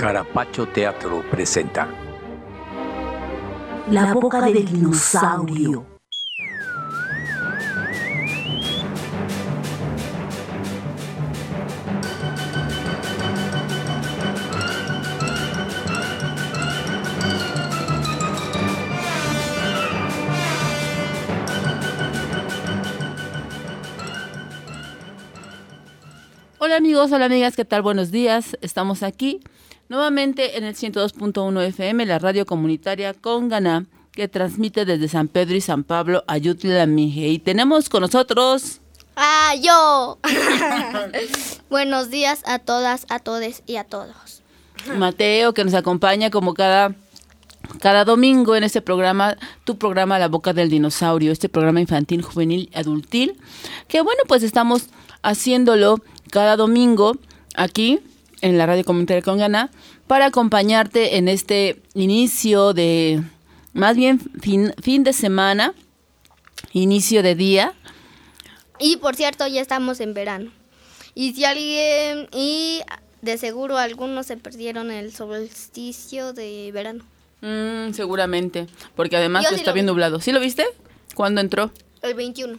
Carapacho Teatro presenta La boca del dinosaurio. Hola amigos, hola amigas, ¿qué tal? Buenos días. Estamos aquí nuevamente en el 102.1 FM, la radio comunitaria Conganá, que transmite desde San Pedro y San Pablo, Ayutla, Mije. Y tenemos con nosotros... ¡Yo! Buenos días a todas, a todes y a todos. Mateo, que nos acompaña como cada domingo en este programa, tu programa La Boca del Dinosaurio, este programa infantil, juvenil, adultil, que bueno, pues estamos haciéndolo cada domingo aquí en la radio comunitaria Conganá para acompañarte en este inicio de, más bien fin de semana, inicio de día. Y por cierto, ya estamos en verano. Y de seguro algunos se perdieron el solsticio de verano. Seguramente, porque además está bien nublado. ¿Sí lo viste? ¿Cuándo entró? El 21.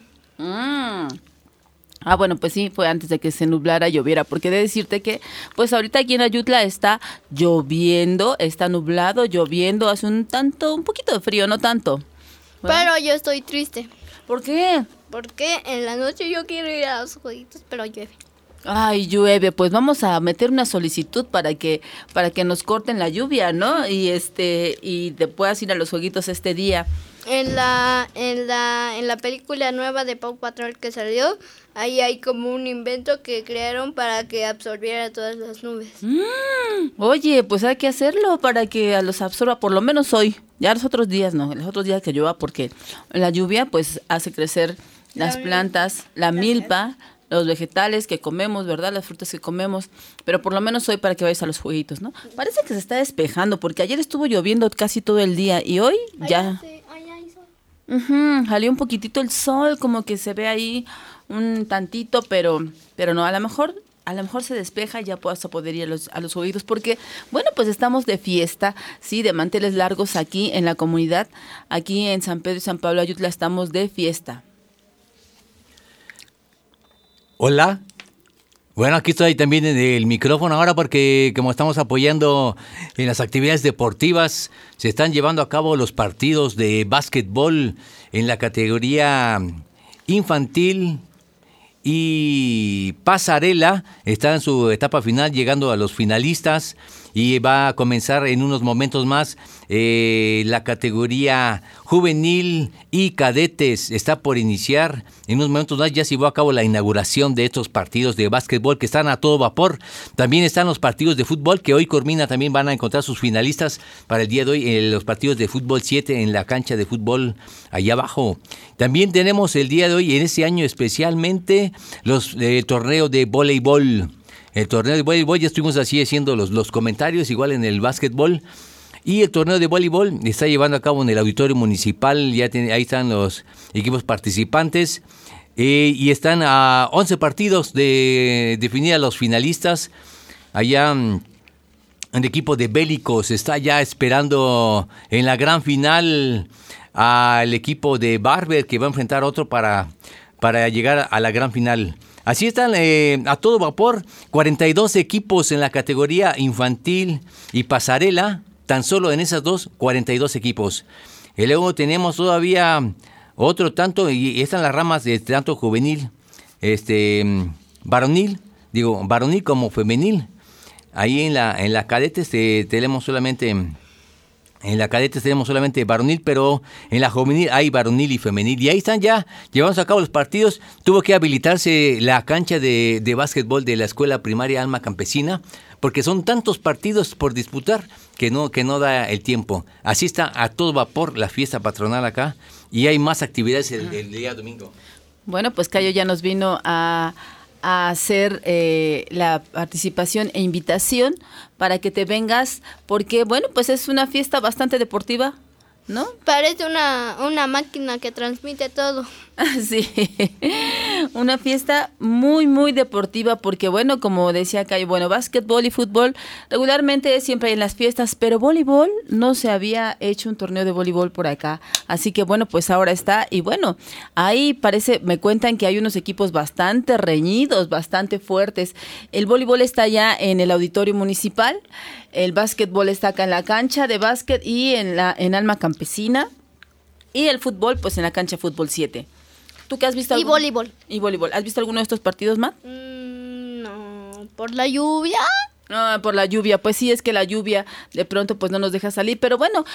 Bueno, pues sí, fue antes de que se nublara, lloviera, porque de decirte que, pues ahorita aquí en Ayutla está lloviendo, está nublado, lloviendo, hace un poquito de frío, no tanto. Pero yo estoy triste. ¿Por qué? Porque en la noche yo quiero ir a los jueguitos, pero llueve. Ay, llueve, pues vamos a meter una solicitud para que nos corten la lluvia, ¿no? Y te puedas ir a los jueguitos este día. En la película nueva de Paw Patrol que salió, ahí hay como un invento que crearon para que absorbiera todas las nubes. Oye, pues hay que hacerlo para que los absorba, por lo menos hoy. Ya los otros días no, los otros días que llueva, porque la lluvia pues hace crecer las plantas, la milpa, los vegetales que comemos, ¿verdad? Las frutas que comemos, pero por lo menos hoy para que vayas a los jueguitos, ¿no? Parece que se está despejando, porque ayer estuvo lloviendo casi todo el día y hoy ya... Salió un poquitito el sol, como que se ve ahí un tantito, pero no, a lo mejor se despeja y ya vas a poder ir a los jueguitos, porque, bueno, pues estamos de fiesta, sí, de manteles largos aquí en la comunidad, aquí en San Pedro y San Pablo, Ayutla, estamos de fiesta. Hola. Bueno, aquí estoy también en el micrófono ahora porque como estamos apoyando en las actividades deportivas, se están llevando a cabo los partidos de básquetbol en la categoría infantil y pasarela. Está en su etapa final, llegando a los finalistas, y va a comenzar en unos momentos más la categoría juvenil y cadetes. Está por iniciar. En unos momentos más ya se llevó a cabo la inauguración de estos partidos de básquetbol que están a todo vapor. También están los partidos de fútbol que hoy culmina. También van a encontrar sus finalistas para el día de hoy, los partidos de fútbol 7 en la cancha de fútbol allá abajo. También tenemos el día de hoy, en este año especialmente, el torneo de voleibol. El torneo de voleibol, ya estuvimos así haciendo los comentarios, igual en el básquetbol. Y el torneo de voleibol está llevando a cabo en el auditorio municipal. Ahí están los equipos participantes. Y están a 11 partidos de definir a los finalistas. Allá el equipo de Bélicos está ya esperando en la gran final al equipo de Barber, que va a enfrentar otro para llegar a la gran final. Así están a todo vapor, 42 equipos en la categoría infantil y pasarela, tan solo en esas dos, 42 equipos. Y luego tenemos todavía otro tanto, y están las ramas de tanto juvenil, varonil como femenil. Ahí en la cadetes tenemos solamente... En la cadetes tenemos solamente varonil, pero en la juvenil hay varonil y femenil. Y ahí están ya llevándose a cabo los partidos. Tuvo que habilitarse la cancha de básquetbol de la escuela primaria Alma Campesina, porque son tantos partidos por disputar que no da el tiempo. Así está a todo vapor la fiesta patronal acá, y hay más actividades el día domingo. Bueno, pues Cayo ya nos vino a hacer la participación e invitación para que te vengas, porque bueno, pues es una fiesta bastante deportiva, ¿no? Parece una máquina que transmite todo. Sí, una fiesta muy, muy deportiva porque, bueno, como decía acá, bueno, básquetbol y fútbol regularmente siempre hay en las fiestas, pero voleibol no se había hecho un torneo de voleibol por acá, así que, bueno, pues ahora está y, bueno, ahí parece, me cuentan que hay unos equipos bastante reñidos, bastante fuertes. El voleibol está ya en el auditorio municipal, el básquetbol está acá en la cancha de básquet y en Alma Campesina, y el fútbol, pues en la cancha Fútbol 7. ¿Tú qué has visto? Y voleibol. Y voleibol. ¿Has visto alguno de estos partidos, Matt? No, por la lluvia. Ah, por la lluvia. Pues sí, es que la lluvia de pronto pues no nos deja salir. Pero bueno,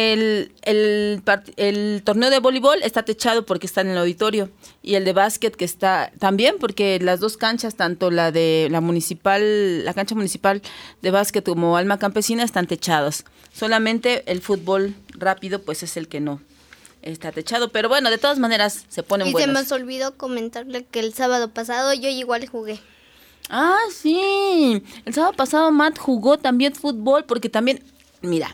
el torneo de voleibol está techado porque está en el auditorio. Y el de básquet que está también porque las dos canchas, tanto la de la municipal, la cancha municipal de básquet como Alma Campesina están techados. Solamente el fútbol rápido pues es el que no está techado, pero bueno, de todas maneras se ponen buenos. Y se me olvidó comentarle que el sábado pasado yo igual jugué. Ah, sí, el sábado pasado Matt jugó también fútbol porque también, mira,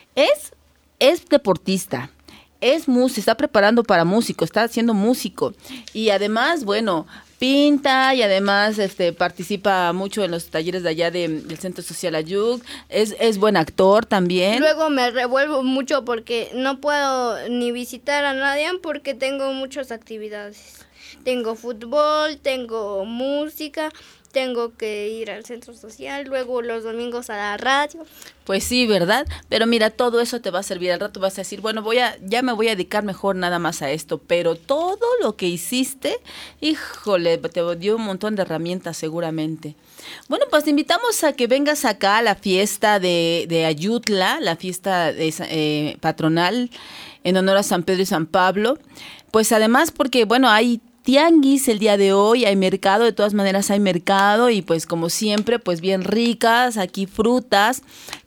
es deportista, se está preparando para músico, está haciendo músico y además, bueno, pinta y además participa mucho en los talleres de allá del Centro Social Ayug, es buen actor también. Luego me revuelvo mucho porque no puedo ni visitar a nadie porque tengo muchas actividades. Tengo fútbol, tengo música, tengo que ir al centro social, luego los domingos a la radio. Pues sí, ¿verdad? Pero mira, todo eso te va a servir. Al rato vas a decir, bueno, ya me voy a dedicar mejor nada más a esto. Pero todo lo que hiciste, híjole, te dio un montón de herramientas seguramente. Bueno, pues te invitamos a que vengas acá a la fiesta de Ayutla, la fiesta patronal en honor a San Pedro y San Pablo. Pues además porque, bueno, hay tianguis el día de hoy, hay mercado, de todas maneras hay mercado y pues como siempre, pues bien ricas, aquí frutas,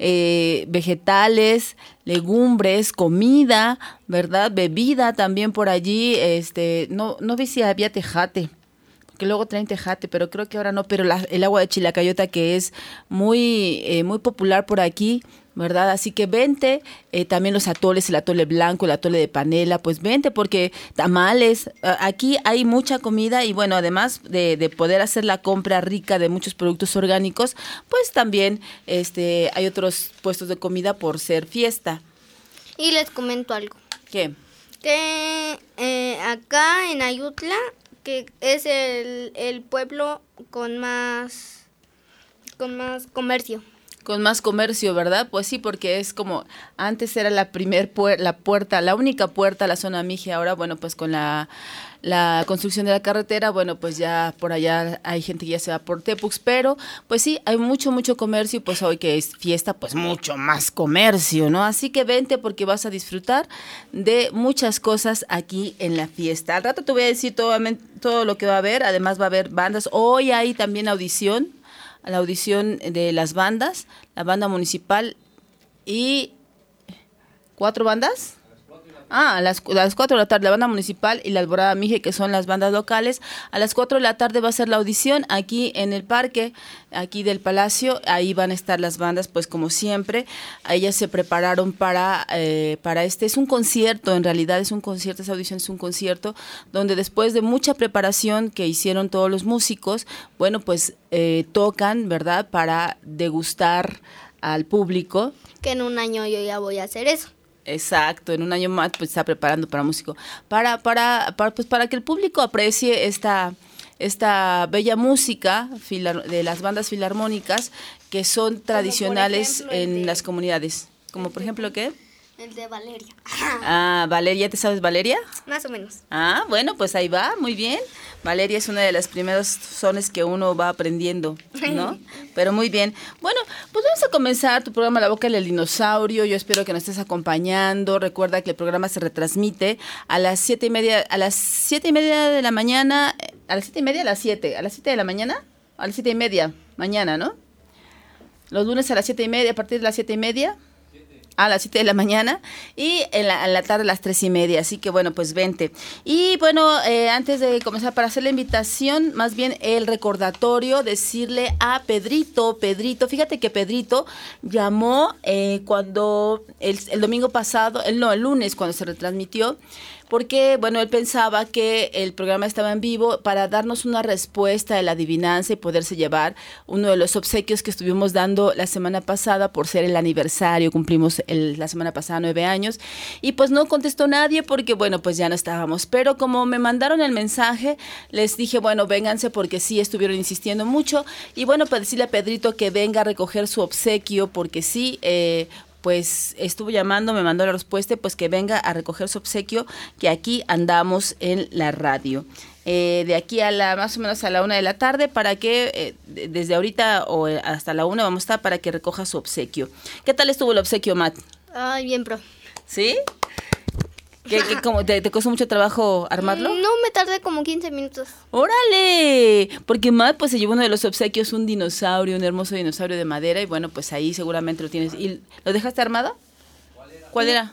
vegetales, legumbres, comida, ¿verdad? Bebida también por allí, no vi si había tejate, que luego traen tejate, pero creo que ahora no, pero el agua de Chilacayota que es muy popular por aquí, ¿verdad? Así que vente, también los atoles, el atole blanco, el atole de panela, pues vente porque tamales, aquí hay mucha comida y bueno, además de poder hacer la compra rica de muchos productos orgánicos, pues también hay otros puestos de comida por ser fiesta. Y les comento algo. ¿Qué? Que acá en Ayutla, que es el pueblo con más comercio. Con más comercio, ¿verdad? Pues sí, porque es como, antes era la única puerta a la zona Mije, ahora, bueno, pues con la construcción de la carretera, bueno, pues ya por allá hay gente que ya se va por Tepux, pero pues sí, hay mucho comercio, pues hoy que es fiesta, pues mucho más comercio, ¿no? Así que vente porque vas a disfrutar de muchas cosas aquí en la fiesta. Al rato te voy a decir todo lo que va a haber, además va a haber bandas, hoy hay también audición, a la audición de las bandas, la banda municipal y 4 bandas. A las 4 de la tarde la banda municipal y la Alborada Mije, que son las bandas locales. A las 4 de la tarde va a ser la audición aquí en el parque, aquí del Palacio. Ahí van a estar las bandas, pues como siempre. Ellas se prepararon para es un concierto, en realidad es un concierto, esa audición es un concierto, donde después de mucha preparación que hicieron todos los músicos, bueno, pues tocan, ¿verdad?, para degustar al público. Que en un año yo ya voy a hacer eso. Exacto, en un año más pues está preparando para músico, para que el público aprecie esta bella música de las bandas filarmónicas que son tradicionales en las comunidades. Como por ejemplo, ¿qué? El de Valeria. Ah, Valeria, ¿te sabes Valeria? Más o menos. Ah, bueno, pues ahí va, muy bien. Valeria es una de las primeros sones que uno va aprendiendo, ¿no? Pero muy bien. Bueno, pues vamos a comenzar tu programa La Boca del Dinosaurio. Yo espero que nos estés acompañando. Recuerda que el programa se retransmite a las 7:30 de la mañana, a las 7:30, a las 7 de la mañana, a las 7:30 mañana, ¿no? Los lunes a las 7:30, a partir de las 7:30. A las 7 de la mañana y en la tarde a las 3:30. Así que bueno, pues vente. Y bueno, antes de comenzar, para hacer la invitación, más bien el recordatorio, decirle a Pedrito, fíjate que Pedrito llamó cuando el domingo pasado, el lunes cuando se retransmitió, porque, bueno, él pensaba que el programa estaba en vivo para darnos una respuesta de la adivinanza y poderse llevar uno de los obsequios que estuvimos dando la semana pasada por ser el aniversario. Cumplimos la semana pasada 9 años y pues no contestó nadie porque, bueno, pues ya no estábamos. Pero como me mandaron el mensaje, les dije, bueno, vénganse porque sí estuvieron insistiendo mucho. Y bueno, para decirle a Pedrito que venga a recoger su obsequio porque sí, pues estuvo llamando, me mandó la respuesta, pues que venga a recoger su obsequio, que aquí andamos en la radio. De aquí a más o menos a la 1 de la tarde, para que desde ahorita o hasta la 1 vamos a estar para que recoja su obsequio. ¿Qué tal estuvo el obsequio, Matt? Ay, bien, pro. ¿Sí? ¿Cómo, te costó mucho trabajo armarlo? No, me tardé como 15 minutos. ¡Órale! Porque Matt pues se llevó uno de los obsequios, un dinosaurio, un hermoso dinosaurio de madera, y bueno, pues ahí seguramente lo tienes. ¿Y lo dejaste armado? ¿Cuál era?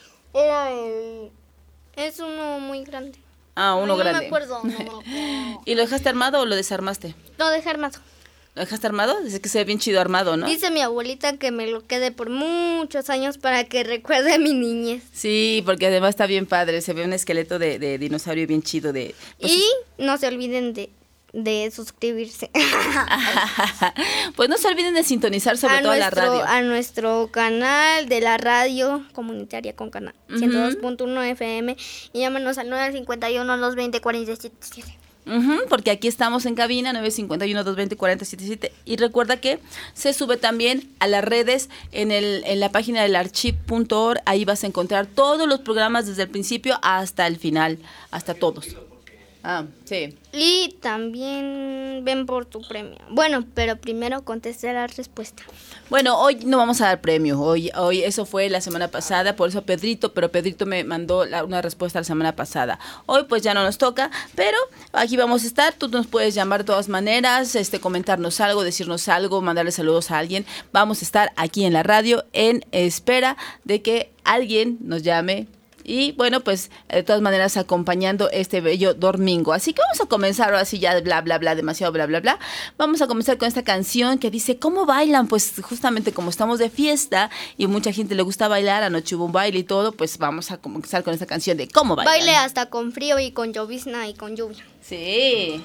Es uno muy grande. Ah, uno grande. No me acuerdo. ¿Y lo dejaste armado o lo desarmaste? Lo dejé armado. ¿Lo dejaste armado? Dice que se ve bien chido armado, ¿no? Dice mi abuelita que me lo quede por muchos años para que recuerde a mi niñez. Sí, porque además está bien padre. Se ve un esqueleto de dinosaurio bien chido. Pues, y no se olviden de suscribirse. Pues no se olviden de sintonizar sobre todo la radio. A nuestro canal de la radio comunitaria con canal 102.1 FM y llámanos al 951-220-477. Porque aquí estamos en cabina 951-220-4077 y recuerda que se sube también a las redes en la página del archive.org. Ahí vas a encontrar todos los programas desde el principio hasta el final, hasta todos. Sí. Y también ven por tu premio. Bueno, pero primero contesté la respuesta. Bueno, hoy no vamos a dar premio. Hoy eso fue la semana pasada, por eso Pedrito me mandó una respuesta la semana pasada. Hoy pues ya no nos toca, pero aquí vamos a estar. Tú nos puedes llamar de todas maneras, comentarnos algo, decirnos algo, mandarle saludos a alguien. Vamos a estar aquí en la radio en espera de que alguien nos llame. Y bueno, pues de todas maneras acompañando este bello domingo. Así que vamos a comenzar ahora sí ya bla, bla, bla, demasiado bla, bla, bla. Vamos a comenzar con esta canción que dice, ¿cómo bailan? Pues justamente como estamos de fiesta y mucha gente le gusta bailar, anoche hubo un baile y todo, pues vamos a comenzar con esta canción de ¿cómo bailan? Baile hasta con frío y con llovizna y con lluvia. Sí.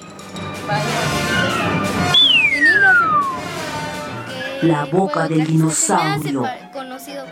La boca del dinosaurio. Me hace conocido.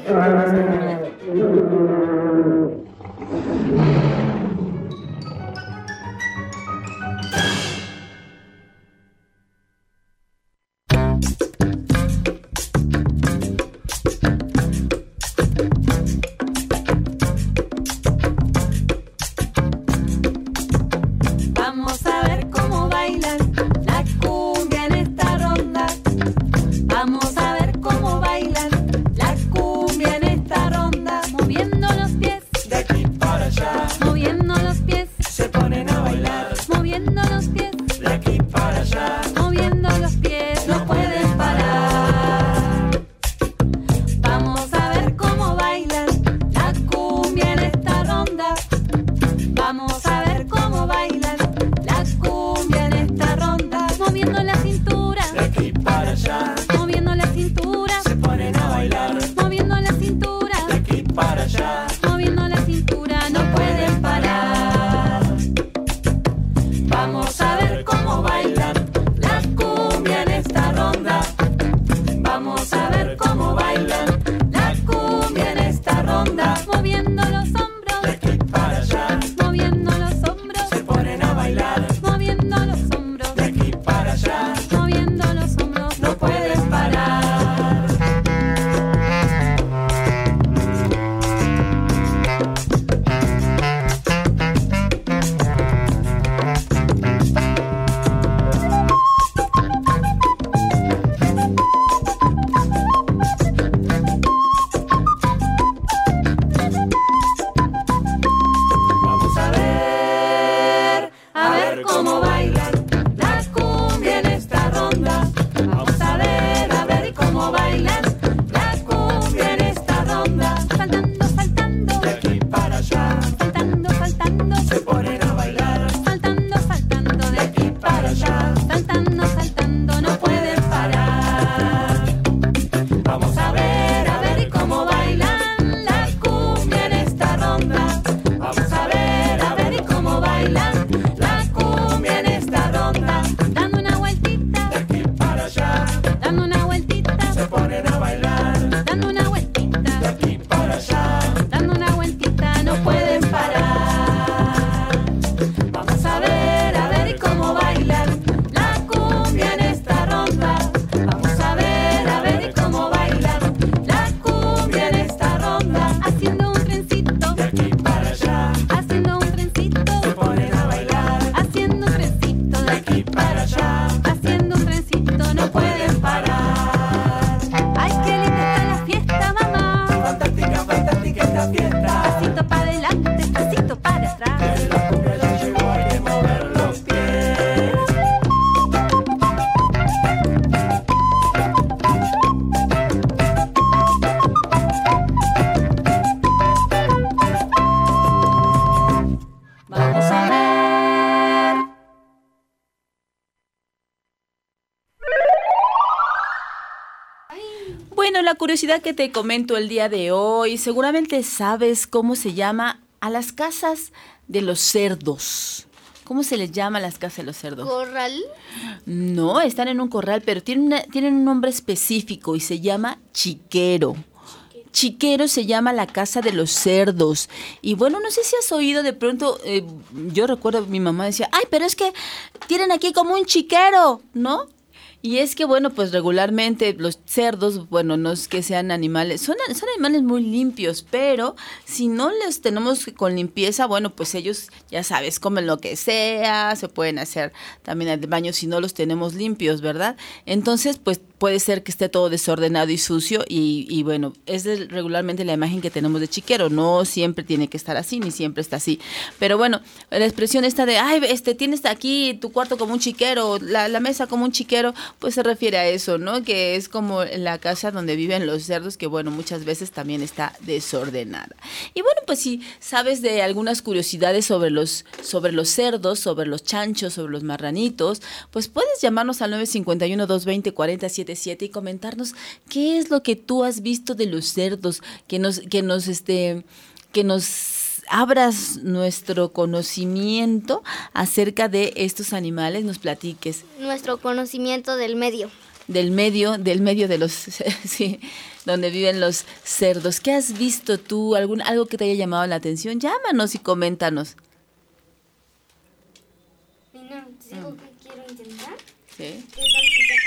Vamos a ver cómo bailan la cumbia en esta ronda. Vamos a ver cómo bailan la cumbia en esta ronda. Moviendo los pies de aquí para allá, moviendo los pies, se ponen a bailar moviendo los pies, de aquí para allá, moviendo los pies, no pueden parar. Vamos a ver cómo bailan la cumbia en esta ronda. Vamos a ver cómo bailan la cumbia en esta ronda. Moviendo la cintura, de aquí para allá, moviendo la cintura, se ponen a bailar moviendo la cintura, de aquí para allá, moviendo la cintura, no pueden parar. vamos a ver cómo bailan la cumbia en esta ronda, vamos a ver cómo bailan la cumbia en esta ronda, Moviendo los hombros, de aquí para allá, moviendo los hombros, se ponen a bailar moviendo los hombros, de aquí para allá, moviendo los hombros, no pueden parar. Bueno, la curiosidad que te comento el día de hoy, seguramente sabes cómo se llama a las casas de los cerdos. ¿Cómo se les llama a las casas de los cerdos? ¿Corral? No, están en un corral, pero tienen un nombre específico y se llama chiquero. Chiquero se llama la casa de los cerdos. Y bueno, no sé si has oído de pronto, yo recuerdo mi mamá decía, ay, pero es que tienen aquí como un chiquero, ¿no? Y es que, bueno, pues regularmente los cerdos, bueno, no es que sean animales, son animales muy limpios, pero si no los tenemos con limpieza, bueno, pues ellos, ya sabes, comen lo que sea, se pueden hacer también el baño si no los tenemos limpios, ¿verdad? Entonces, pues puede ser que esté todo desordenado y sucio y bueno, es regularmente la imagen que tenemos de chiquero, no siempre tiene que estar así, ni siempre está así. Pero bueno, la expresión esta de, ay, tienes aquí tu cuarto como un chiquero, la mesa como un chiquero, pues se refiere a eso, ¿no? Que es como la casa donde viven los cerdos, que bueno, muchas veces también está desordenada. Y bueno, pues si sabes de algunas curiosidades sobre los cerdos, sobre los chanchos, sobre los marranitos, pues puedes llamarnos al 951-220-4077 y comentarnos qué es lo que tú has visto de los cerdos, que nos abras nuestro conocimiento acerca de estos animales, nos platiques. Nuestro conocimiento del medio. Del medio de los, sí, donde viven los cerdos. ¿Qué has visto tú? ¿Algo que te haya llamado la atención? Llámanos y coméntanos. Mira, ¿digo que quiero intentar? Sí. ¿Qué tal si saco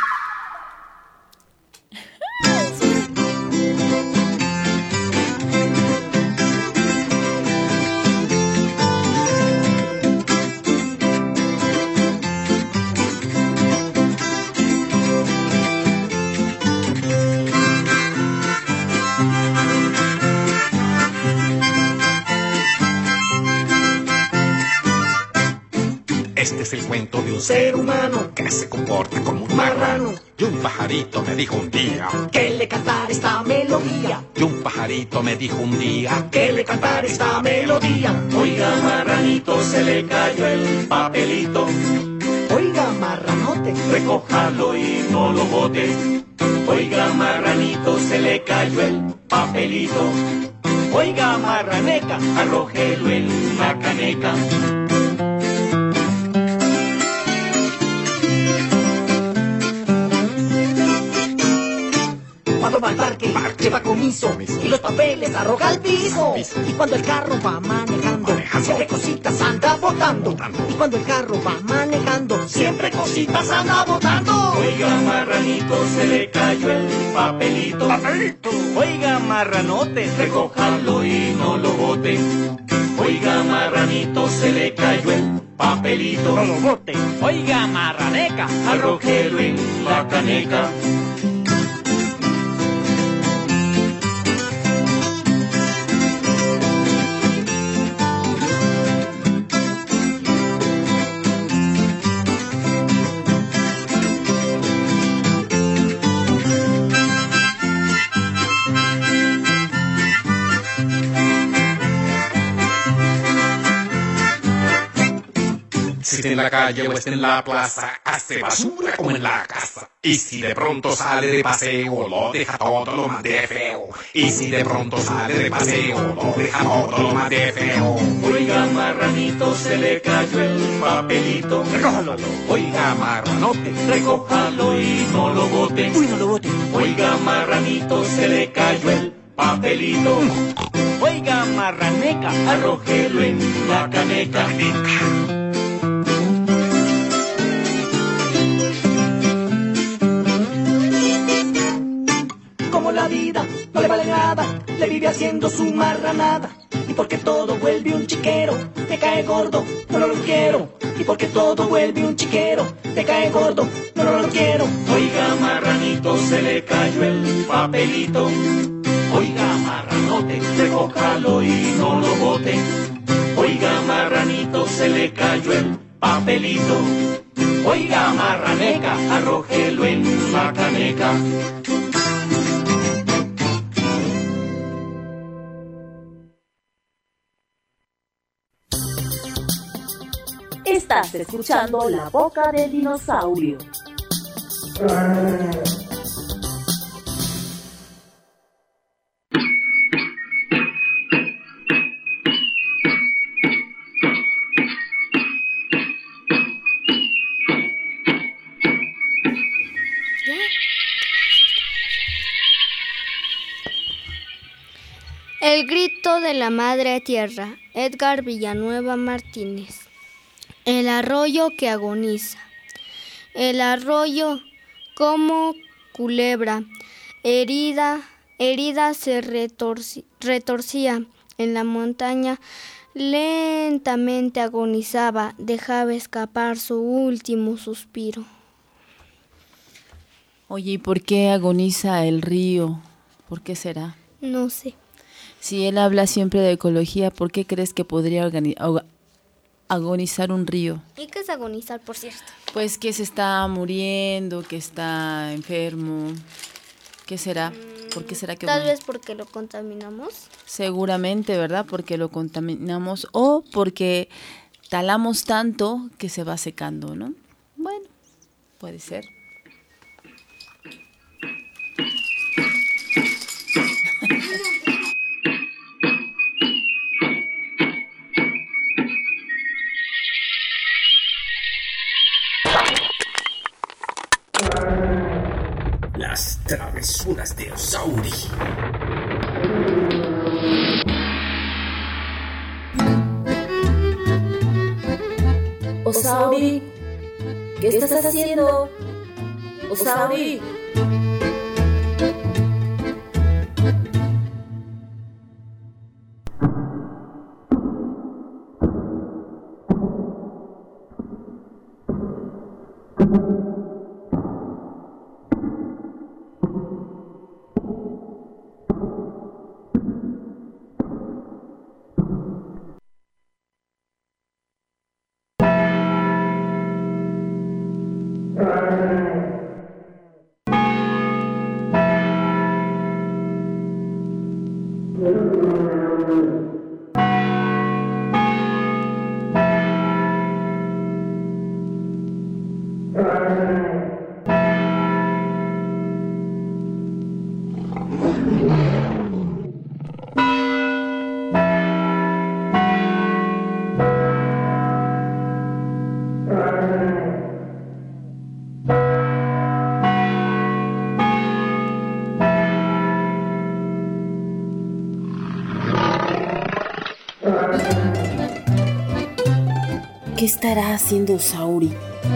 Este es el cuento de un ser humano que se comporta como un marrano. Y un pajarito me dijo un día que le cantara esta melodía. Y un pajarito me dijo un día que le cantara esta melodía. Oiga, marranito, se le cayó el papelito. Oiga, marranote, Recójalo y no lo bote. Oiga, marranito, se le cayó el papelito. oiga, marraneca, Arrójelo en la caneca. cuando va al parque, lleva comiso y los papeles arroja al piso. Y cuando el carro va manejando, siempre cositas anda botando. Y cuando el carro va manejando, siempre cositas anda botando. Oiga, marranito, se le cayó el papelito. Oiga, marranote, Recójalo y no lo bote. Oiga, marranito, se le cayó el papelito. no lo bote. Oiga, marraneca, Arrójelo en la caneca. Si está en la calle o está en la plaza, hace basura como en la casa. Y si de pronto sale de paseo, lo deja todo lo más de feo. Y si de pronto sale de paseo, lo deja todo lo más de feo. Oiga, marranito, se le cayó el papelito. Recójalo. Oiga, marranote. Recójalo y no lo bote. uy, no lo bote. Oiga, marranito, se le cayó el papelito. Oiga, marraneca, Arrójelo en la caneca. como la vida no le vale nada, le vive haciendo su marranada. Y porque todo vuelve un chiquero, me cae gordo, no lo quiero. Y porque todo vuelve un chiquero, me cae gordo, no lo quiero. Oiga, marranito, se le cayó el papelito. Oiga, marranote, recójalo y no lo bote. Oiga, marranito, se le cayó el papelito. Oiga, marraneca, arrójelo en la caneca. Estás escuchando La Boca del Dinosaurio. El grito de la madre tierra, Edgar Villanueva Martínez. El arroyo que agoniza. El arroyo como culebra, herida se retorcía en la montaña, lentamente agonizaba, dejaba escapar su último suspiro. Oye, ¿y por qué agoniza el río? ¿Por qué será? No sé. Si él habla siempre de ecología, ¿por qué crees que podría agonizar un río? ¿Y qué es agonizar, por cierto? Pues que se está muriendo, que está enfermo. ¿Qué será? ¿Por qué será que Tal vez porque lo contaminamos. Seguramente, ¿verdad? Porque lo contaminamos o porque talamos tanto que se va secando, ¿no? Bueno, puede ser. Las travesuras de Osauri. Osauri, ¿qué estás haciendo? Osauri. ¿Qué estará haciendo Osauri?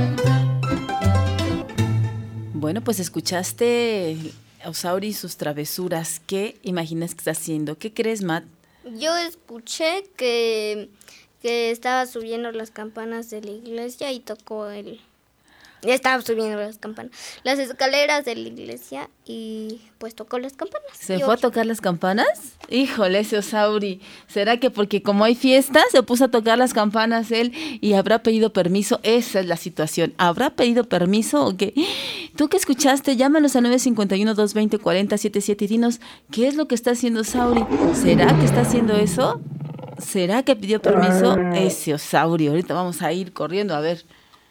Bueno, pues escuchaste Osauri y sus travesuras. ¿Qué imaginas que está haciendo? ¿Qué crees, Matt? Yo escuché que estaba subiendo las campanas de la iglesia y tocó el... Estaba subiendo las escaleras de la iglesia y pues tocó las campanas. ¿Se fue a tocar las campanas? Híjole, ese Osauri. ¿Será que porque como hay fiesta se puso a tocar las campanas él y habrá pedido permiso? Esa es la situación. ¿Habrá pedido permiso o qué? ¿Tú qué escuchaste? Llámanos a 951-220-4077 y dinos qué es lo que está haciendo Osauri. ¿Será que está haciendo eso? ¿Será que pidió permiso? Ese Osauri. Ahorita vamos a ir corriendo a ver.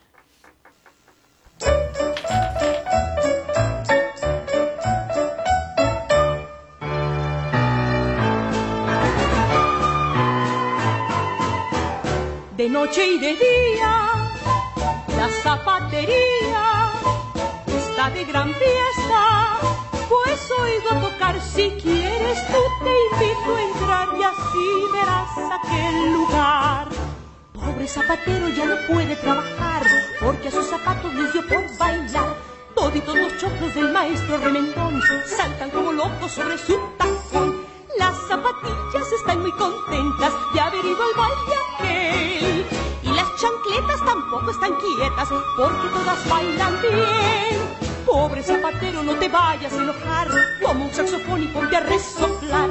De noche y de día, la zapatería está de gran fiesta, pues oigo tocar. Si quieres tú te invito a entrar y así verás aquel lugar. Pobre zapatero ya no puede trabajar, porque a sus zapatos les dio por bailar. Toditos los choclos del maestro remendón saltan como locos sobre su tacón. Las zapatillas están muy contentas de haber ido al baile aquel. Y las chancletas tampoco están quietas, porque todas bailan bien. Pobre zapatero, no te vayas a enojar, toma un saxofón y ponte a resoplar.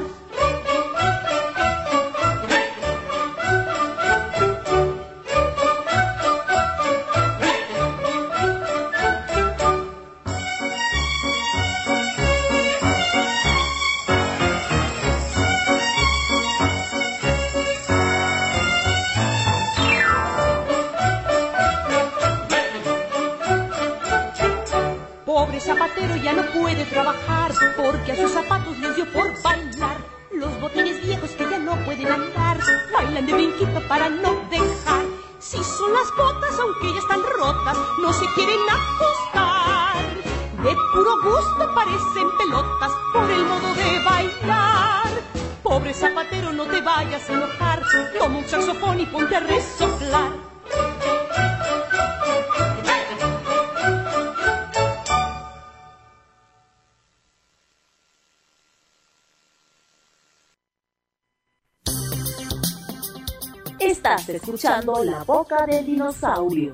Zapatero ya no puede trabajar, porque a sus zapatos les dio por bailar. Los botines viejos que ya no pueden andar bailan de brinquito para no dejar. Si son las botas, aunque ya están rotas, no se quieren ajustar. De puro gusto parecen pelotas por el modo de bailar. Pobre zapatero vayas a enojar, toma un saxofón y ponte a resoplar. Estás escuchando La Boca del Dinosaurio.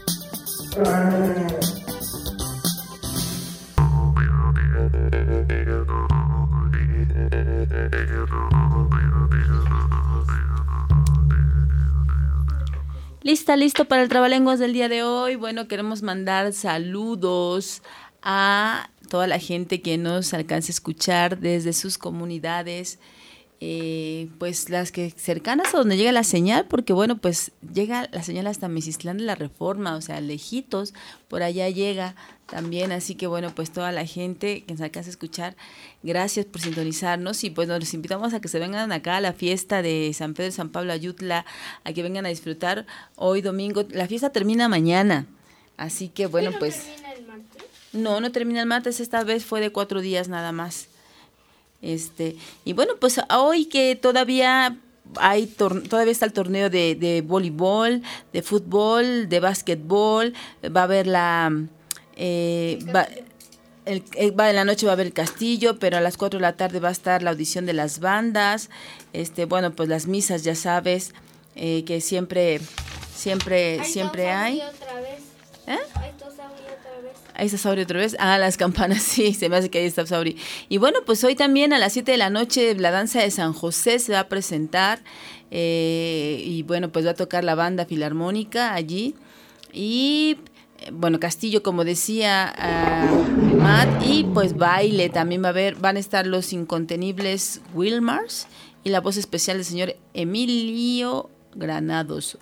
Listo para el trabalenguas del día de hoy. Bueno, queremos mandar saludos a toda la gente que nos alcance a escuchar desde sus comunidades, pues las que cercanas a donde llega la señal, porque bueno, pues llega la señal hasta Mexistlán de la Reforma, o sea, lejitos, por allá llega también, así que bueno, pues toda la gente que nos alcance a escuchar, gracias por sintonizarnos y pues nos invitamos a que se vengan acá a la fiesta de San Pedro y San Pablo Ayutla, a que vengan a disfrutar hoy domingo. La fiesta termina mañana, así que bueno, pues... ¿Termina el martes? No termina el martes, esta vez fue de 4 días nada más. Y bueno, pues hoy que todavía está el torneo de voleibol, de fútbol, de básquetbol, va a haber en la noche va a haber el castillo, pero a las 4 de la tarde va a estar la audición de las bandas. Bueno, pues las misas, ya sabes, que siempre hay. Otra vez. ¿Eh? Ahí está Sauri otra vez. Las campanas, sí, se me hace que ahí está Sauri. Y bueno, pues hoy también a las 7 de la noche la danza de San José se va a presentar, y bueno, pues va a tocar la banda filarmónica allí, y bueno, Castillo, como decía Matt, y pues baile también van a estar los incontenibles Wilmars y la voz especial del señor Emilio Granados.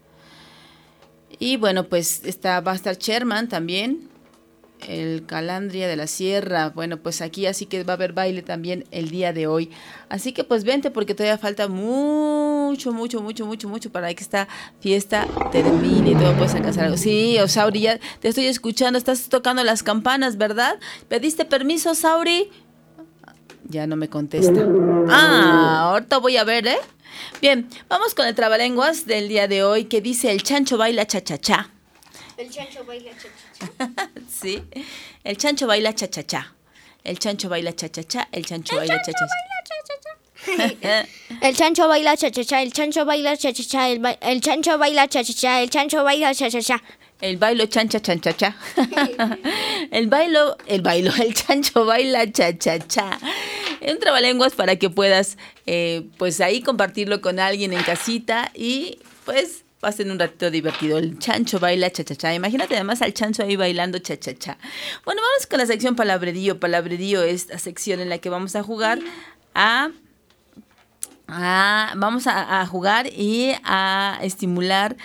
Y bueno, pues va a estar Sherman también, el Calandria de la Sierra. Bueno, pues aquí así que va a haber baile también el día de hoy. Así que pues vente, porque todavía falta mucho para que esta fiesta termine y todo puedes alcanzar algo. Sí, Sauri, ya te estoy escuchando, estás tocando las campanas, ¿verdad? ¿Pediste permiso, Sauri? Ya no me contesta. Ahorita voy a ver, Bien, vamos con el trabalenguas del día de hoy, que dice: el chancho baila cha-cha-cha. El chancho baila cha-cha-cha. Sí, el chancho baila cha-cha-cha. El chancho baila cha-cha-cha. El chancho baila cha-cha-cha. El chancho baila cha-cha-cha. El chancho baila cha-cha-cha. El chancho baila cha-cha-cha. El chancho baila cha-cha-cha. El bailo chancha chancha-cha. El chancho baila cha-cha-cha. Un trabalenguas para que puedas pues ahí compartirlo con alguien en casita y pues pasen un ratito divertido. El chancho baila cha-cha-cha. Imagínate además al chancho ahí bailando cha-cha-cha. Bueno, vamos con la sección palabrerío. Palabrerío es la sección en la que vamos a jugar vamos a jugar y a estimular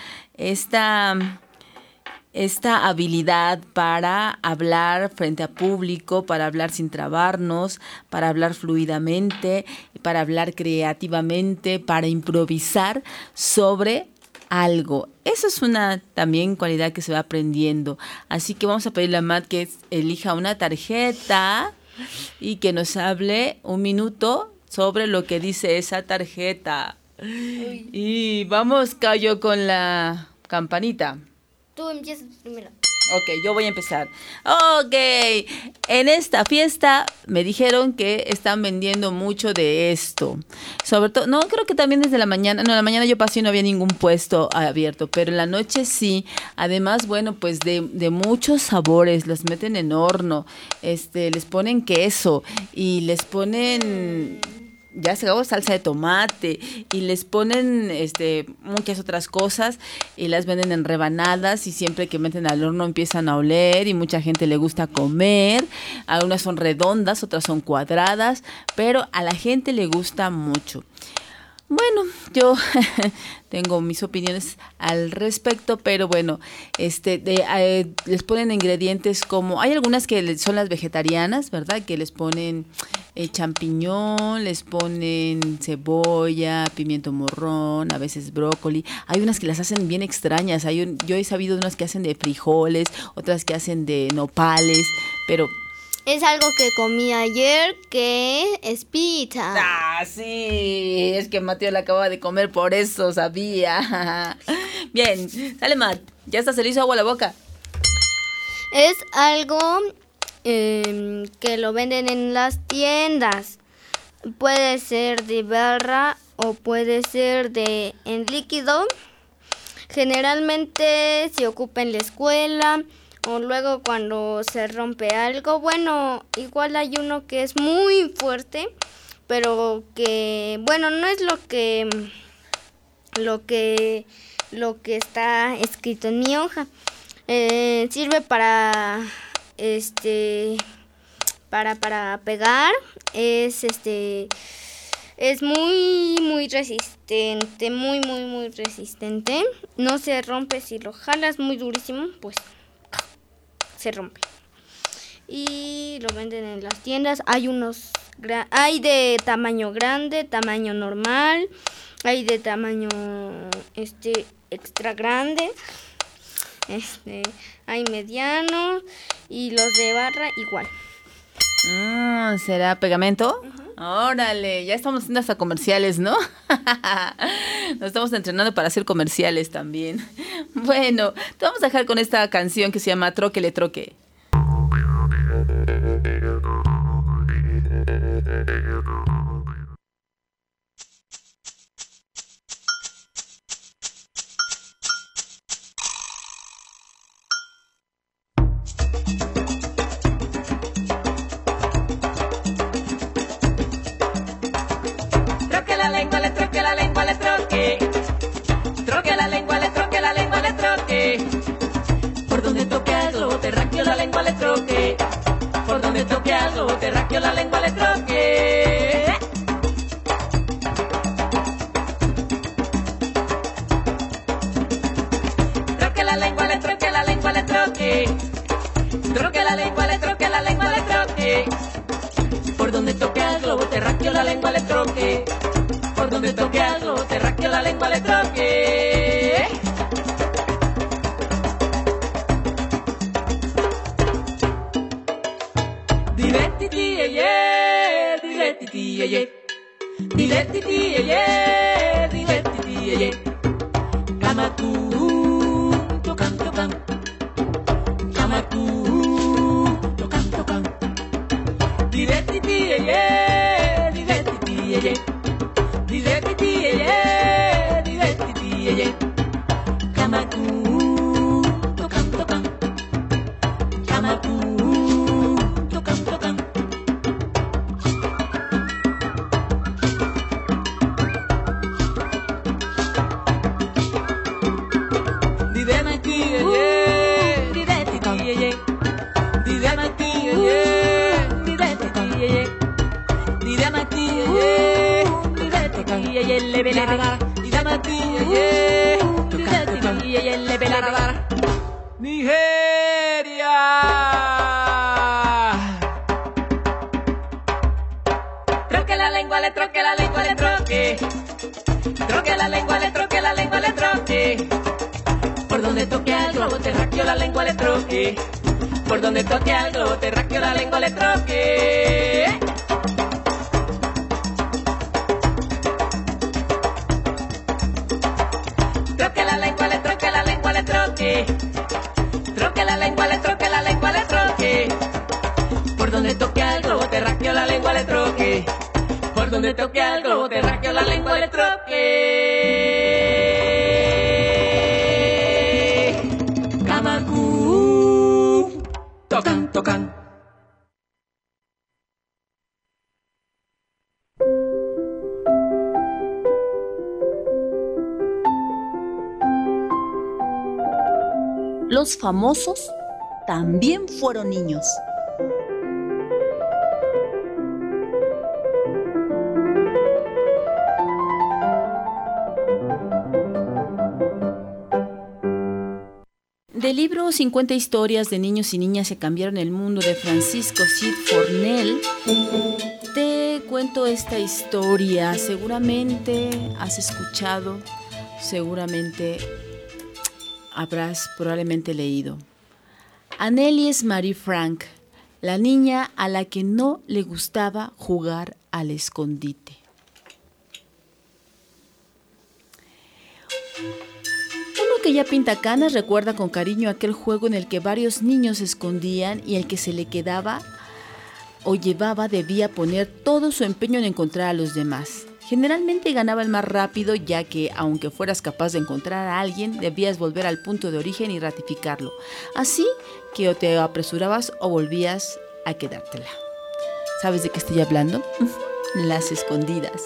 esta habilidad para hablar frente a público, para hablar sin trabarnos, para hablar fluidamente, para hablar creativamente, para improvisar sobre algo. Eso es una también cualidad que se va aprendiendo. Así que vamos a pedirle a Matt que elija una tarjeta y que nos hable un minuto sobre lo que dice esa tarjeta. Uy. Y vamos, Cayo, con la campanita. Tú empiezas primero. Ok, yo voy a empezar. Ok, en esta fiesta me dijeron que están vendiendo mucho de esto. Sobre todo, no, creo que también desde la mañana. No, en la mañana yo pasé y no había ningún puesto abierto, pero en la noche sí. Además, bueno, pues de muchos sabores. Los meten en horno, les ponen queso y les ponen... ya se acabó salsa de tomate y les ponen muchas otras cosas y las venden en rebanadas y siempre que meten al horno empiezan a oler y mucha gente le gusta comer. Algunas son redondas, otras son cuadradas, pero a la gente le gusta mucho. Bueno, yo tengo mis opiniones al respecto, pero bueno, les ponen ingredientes como, hay algunas que son las vegetarianas, ¿verdad? Que les ponen champiñón, les ponen cebolla, pimiento morrón, a veces brócoli. Hay unas que las hacen bien extrañas. Yo he sabido de unas que hacen de frijoles, otras que hacen de nopales, pero Es algo que comí ayer, que es pizza. Ah, sí, es que Mateo la acaba de comer, por eso sabía. Bien, dale, Matt, ya hasta se le hizo agua a la boca. Es algo que lo venden en las tiendas. Puede ser de barra o puede ser en líquido. Generalmente se ocupa en la escuela o luego cuando se rompe algo. Bueno, igual hay uno que es muy fuerte, pero que, bueno, no es lo que está escrito en mi hoja. Sirve para pegar. Es muy resistente, muy resistente. No se rompe si lo jalas muy durísimo, pues se rompe. Y lo venden en las tiendas. Hay de tamaño grande, tamaño normal, hay de tamaño extra grande. Hay mediano y los de barra igual. ¿Será pegamento? Órale, ya estamos haciendo hasta comerciales, ¿no? Nos estamos entrenando para hacer comerciales también. Bueno, te vamos a dejar con esta canción que se llama Tróquele Troque. Por donde toque al globo terráqueo la lengua le troque. Por donde toque al globo terráqueo la lengua le troque. Troque la lengua le troque, la lengua le troque. Troque la lengua le troque, la lengua le troque. Por donde toque al globo terráqueo la lengua le troque. Por donde toque al globo terráqueo la lengua le troque. Kamatu, tocan, tocan. Kamatu, tocan, tocan. Kamatu, tocan, tocan. Kamatu, tocan, tocan. Nigeria. Troque la lengua, le troque la lengua, le troque. Troque la lengua, le troque la lengua, le troque. Por donde toque al globo terráqueo la lengua le troque. Por donde toque al globo terráqueo la lengua le troque. Troque la lengua, le troque la lengua, le troque. Troque la lengua, le troque la lengua, le troque. Por donde toque al globo terráqueo la lengua le troque. Por donde toque al globo terráqueo la lengua le troque. Kamaku, tocan, tocan. Los famosos también fueron niños. Del libro 50 historias de niños y niñas que cambiaron el mundo de Francisco Cid Fornell, te cuento esta historia. Seguramente has escuchado, seguramente habrás probablemente leído. Annelies Marie Frank la niña a la que no le gustaba jugar al escondite. Uno que ya pinta canas recuerda con cariño aquel juego en el que varios niños se escondían y el que se le quedaba o llevaba debía poner todo su empeño en encontrar a los demás. Generalmente ganaba el más rápido, ya que aunque fueras capaz de encontrar a alguien, debías volver al punto de origen y ratificarlo. Así que o te apresurabas o volvías a quedártela. ¿Sabes de qué estoy hablando? Las escondidas.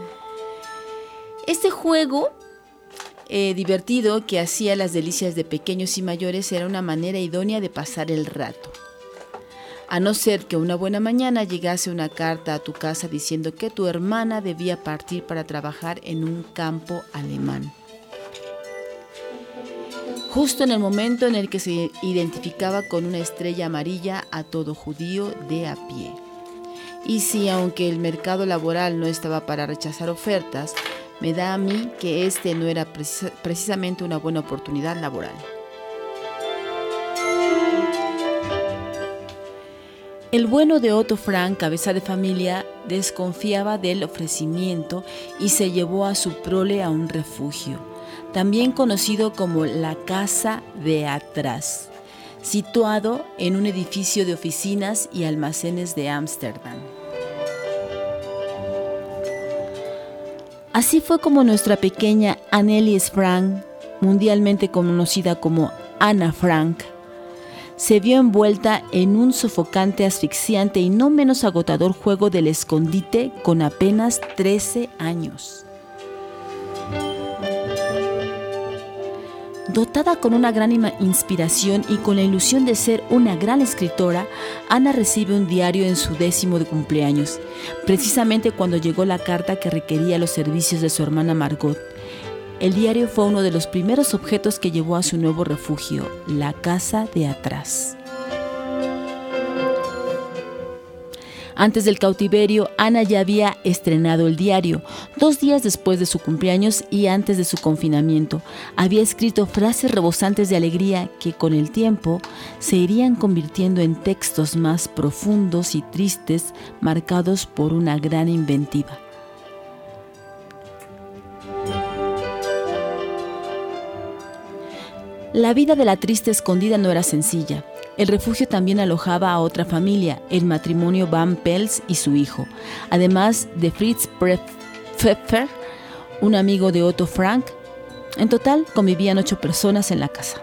Este juego divertido que hacía las delicias de pequeños y mayores era una manera idónea de pasar el rato. A no ser que una buena mañana llegase una carta a tu casa diciendo que tu hermana debía partir para trabajar en un campo alemán. Justo en el momento en el que se identificaba con una estrella amarilla a todo judío de a pie. Y si, aunque el mercado laboral no estaba para rechazar ofertas, me da a mí que este no era precisamente una buena oportunidad laboral. El bueno de Otto Frank, cabeza de familia, desconfiaba del ofrecimiento y se llevó a su prole a un refugio, también conocido como la Casa de Atrás, situado en un edificio de oficinas y almacenes de Ámsterdam. Así fue como nuestra pequeña Annelies Frank, mundialmente conocida como Ana Frank, se vio envuelta en un sofocante, asfixiante y no menos agotador juego del escondite con apenas 13 años. Dotada con una gran inspiración y con la ilusión de ser una gran escritora, Ana recibe un diario en su 10º de cumpleaños, precisamente cuando llegó la carta que requería los servicios de su hermana Margot. El diario fue uno de los primeros objetos que llevó a su nuevo refugio, la Casa de Atrás. Antes del cautiverio, Ana ya había estrenado el diario. 2 días después de su cumpleaños y antes de su confinamiento, había escrito frases rebosantes de alegría que con el tiempo se irían convirtiendo en textos más profundos y tristes, marcados por una gran inventiva. La vida de la triste escondida no era sencilla. El refugio también alojaba a otra familia, el matrimonio Van Pels y su hijo, además de Fritz Pfeffer, un amigo de Otto Frank. En total convivían 8 personas en la casa.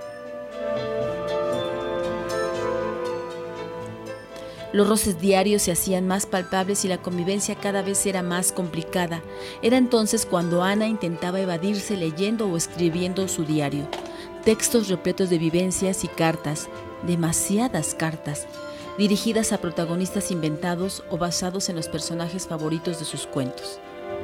Los roces diarios se hacían más palpables y la convivencia cada vez era más complicada. Era entonces cuando Ana intentaba evadirse leyendo o escribiendo su diario. Textos repletos de vivencias y cartas, demasiadas cartas, dirigidas a protagonistas inventados o basados en los personajes favoritos de sus cuentos.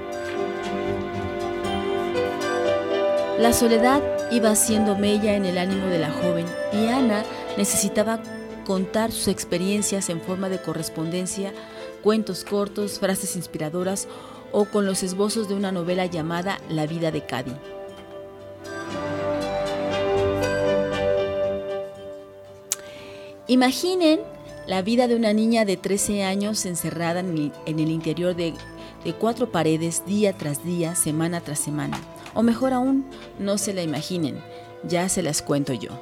La soledad iba haciendo mella en el ánimo de la joven y Ana necesitaba contar sus experiencias en forma de correspondencia, cuentos cortos, frases inspiradoras o con los esbozos de una novela llamada La vida de Cady. Imaginen la vida de una niña de 13 años encerrada en el interior de 4 paredes día tras día, semana tras semana. O mejor aún, no se la imaginen, ya se las cuento yo.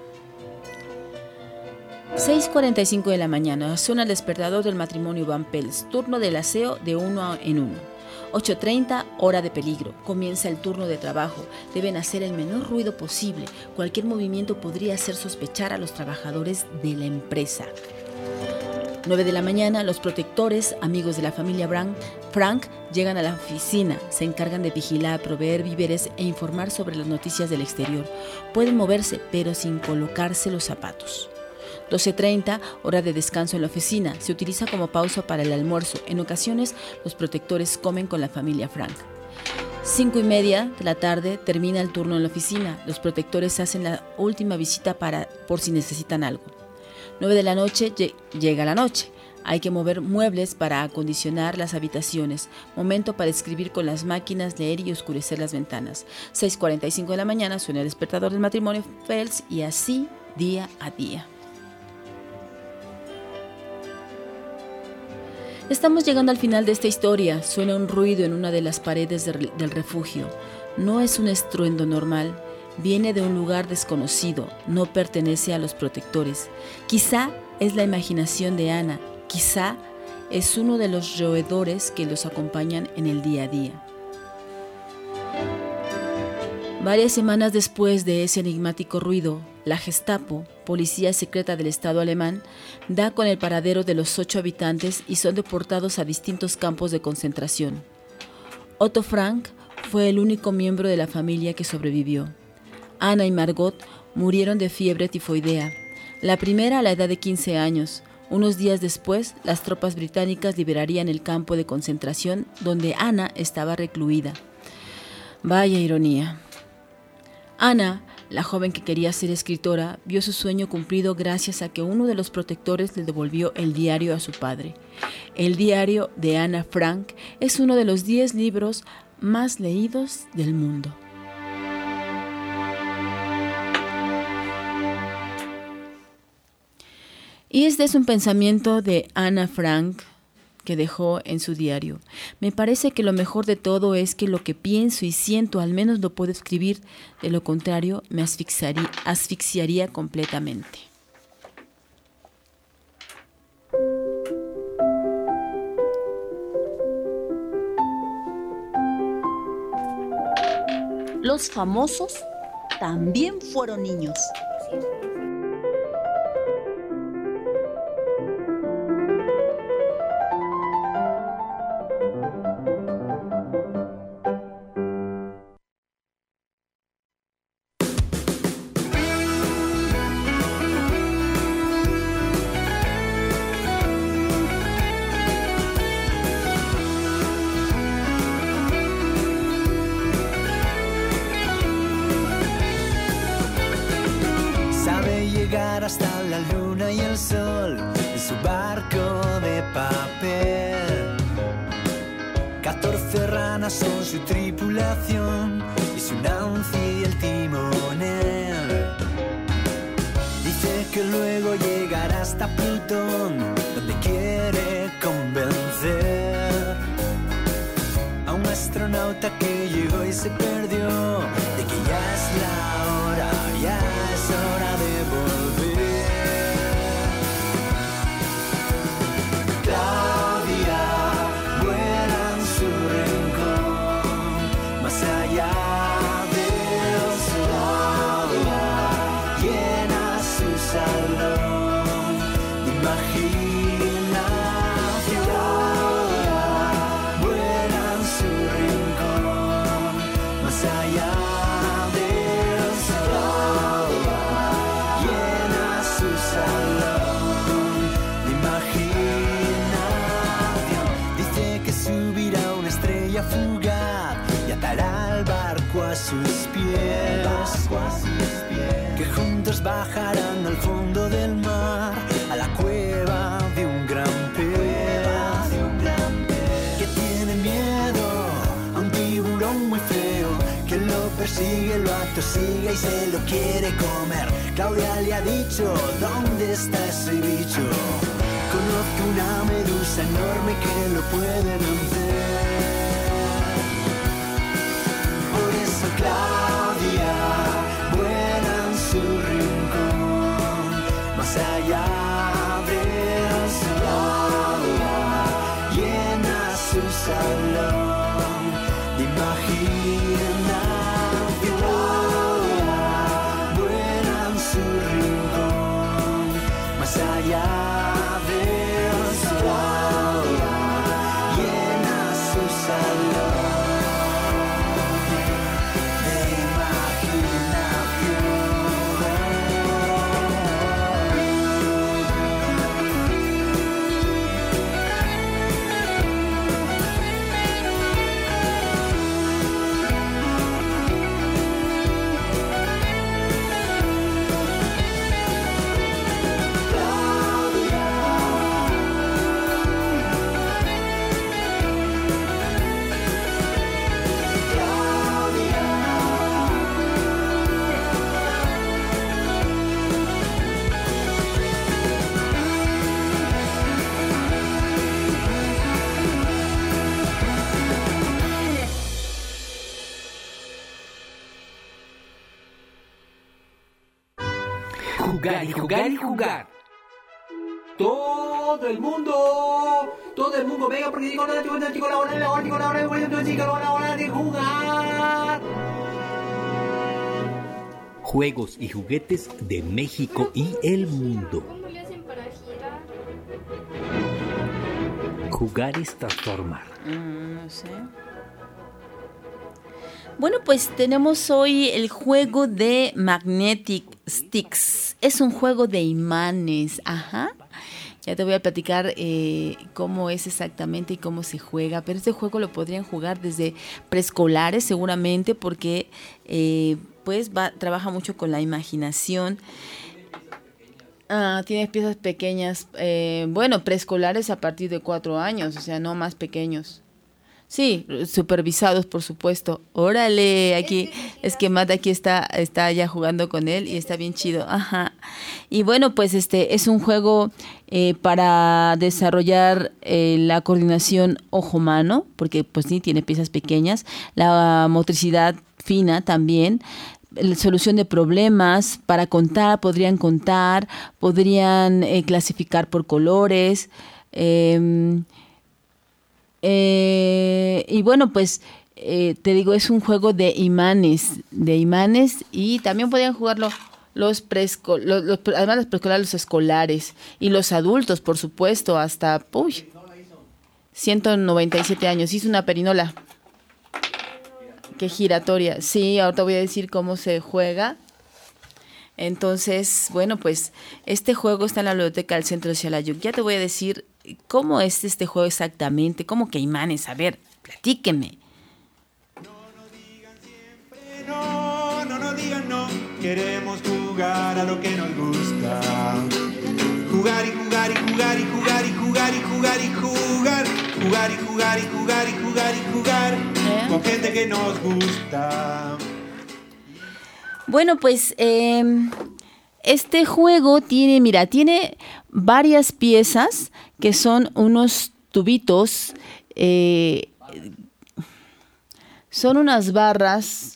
6:45 de la mañana, suena el despertador del matrimonio Van Pels, turno del aseo de 1 en 1. 8:30, hora de peligro, comienza el turno de trabajo, deben hacer el menor ruido posible, cualquier movimiento podría hacer sospechar a los trabajadores de la empresa. 9 de la mañana, los protectores, amigos de la familia Frank, llegan a la oficina, se encargan de vigilar, proveer víveres e informar sobre las noticias del exterior. Pueden moverse, pero sin colocarse los zapatos. 12:30, hora de descanso en la oficina. Se utiliza como pausa para el almuerzo. En ocasiones, los protectores comen con la familia Frank. 5:30 de la tarde, termina el turno en la oficina. Los protectores hacen la última visita por si necesitan algo. 9 de la noche, llega la noche. Hay que mover muebles para acondicionar las habitaciones. Momento para escribir con las máquinas, leer y oscurecer las ventanas. 6:45 de la mañana, suena el despertador del matrimonio Pels y así día a día. Estamos llegando al final de esta historia. Suena un ruido en una de las paredes del refugio. No es un estruendo normal. Viene de un lugar desconocido. No pertenece a los protectores. Quizá es la imaginación de Ana. Quizá es uno de los roedores que los acompañan en el día a día. Varias semanas después de ese enigmático ruido, la Gestapo, policía secreta del Estado alemán, da con el paradero de los 8 habitantes y son deportados a distintos campos de concentración. Otto Frank fue el único miembro de la familia que sobrevivió. Ana y Margot murieron de fiebre tifoidea, la primera a la edad de 15 años. Unos días después, las tropas británicas liberarían el campo de concentración donde Ana estaba recluida. Vaya ironía. Ana, la joven que quería ser escritora, vio su sueño cumplido gracias a que uno de los protectores le devolvió el diario a su padre. El diario de Ana Frank es uno de los 10 libros más leídos del mundo. Y este es un pensamiento de Ana Frank que dejó en su diario. Me parece que lo mejor de todo es que lo que pienso y siento al menos lo puedo escribir, de lo contrario me asfixiaría completamente. Los famosos también fueron niños. Hasta la luna y el sol en su barco de papel. 14 ranas son su tripulación y su Nancy el timonel. Dice que luego llegará hasta Plutón, donde quiere convencer a un astronauta que llegó y se perdió, de que ya es la hora, ya es hora de volver. Claudia vuela en su rincón, más allá del sol, llena su salón de imaginación. Vuela en su rincón, más allá del sol, llena su salón de imaginación. Dice que subirá una estrella fugaz y atará el barco a sus pies, que juntos bajarán al fondo del mar, a la cueva de un gran pez, que tiene miedo a un tiburón muy feo, que lo persigue, lo atosiga y se lo quiere comer. Claudia le ha dicho, ¿dónde está ese bicho? Conozco una medusa enorme que lo puede vencer. Por eso Claudia vuela en su rincón, más allá del sol, llena su salón de imaginación. Vuela en su rincón, más allá del sol, llena su salón de imaginación. jugar y jugar y jugar. Todo el mundo, venga, porque digo, la hora de jugar. Juegos y juguetes de México y el mundo. ¿Cómo le hacen para girar? Jugar es transformar. No sé. Bueno, pues tenemos hoy el juego de Magnetic Sticks. Es un juego de imanes. Ajá. Ya te voy a platicar cómo es exactamente y cómo se juega. Pero este juego lo podrían jugar desde preescolares seguramente porque pues trabaja mucho con la imaginación. Tiene piezas pequeñas. Bueno, preescolares a partir de 4 años, o sea, no más pequeños. Sí, supervisados, por supuesto. Órale, aquí es que Matt aquí está ya jugando con él y está bien chido. Ajá. Y bueno, pues es un juego para desarrollar la coordinación ojo-mano, porque pues sí, tiene piezas pequeñas, la motricidad fina también, la solución de problemas, para contar, podrían clasificar por colores, y bueno, pues te digo, es un juego de imanes y también podían jugarlo además los preescolares, los escolares y los adultos, por supuesto, hasta 197 años. Hizo una perinola que giratoria. Sí, ahorita voy a decir cómo se juega. Entonces, bueno, pues este juego está en la biblioteca del Centro de Xalayuc. Ya te voy a decir cómo es este juego exactamente, cómo que imanes. A ver, platíqueme. No digan no, queremos jugar a lo que nos gusta. Jugar y jugar y jugar y jugar y jugar y jugar y jugar. Jugar y jugar y jugar y jugar y jugar con gente que nos gusta. Bueno, pues este juego tiene varias piezas que son unos tubitos, son unas barras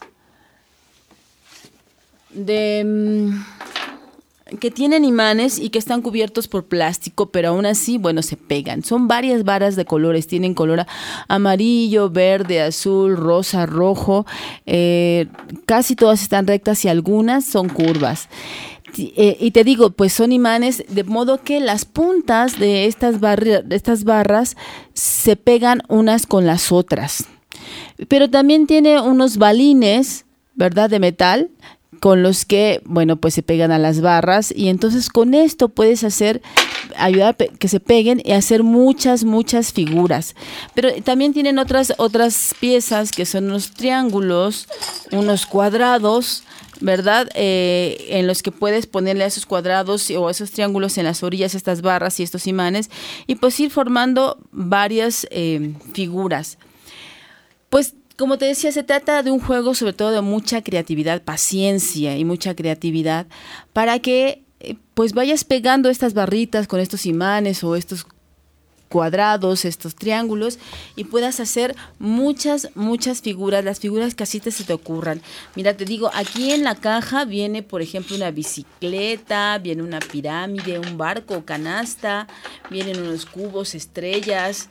que tienen imanes y que están cubiertos por plástico, pero aún así, bueno, se pegan. Son varias varas de colores, tienen color amarillo, verde, azul, rosa, rojo. Casi todas están rectas y algunas son curvas. Y te digo, pues son imanes, de modo que las puntas de estas barras se pegan unas con las otras. Pero también tiene unos balines, ¿verdad?, de metal, con los que, bueno, pues se pegan a las barras, y entonces con esto puedes ayudar a que se peguen y hacer muchas figuras. Pero también tienen otras piezas que son unos triángulos, unos cuadrados, ¿verdad? En los que puedes ponerle a esos cuadrados o a esos triángulos en las orillas estas barras y estos imanes, y pues ir formando varias figuras. Pues como te decía, se trata de un juego sobre todo de mucha creatividad, paciencia y mucha creatividad para que pues vayas pegando estas barritas con estos imanes o estos cuadrados, estos triángulos, y puedas hacer muchas figuras, las figuras que así se te ocurran. Mira, te digo, aquí en la caja viene, por ejemplo, una bicicleta, viene una pirámide, un barco, canasta, vienen unos cubos, estrellas,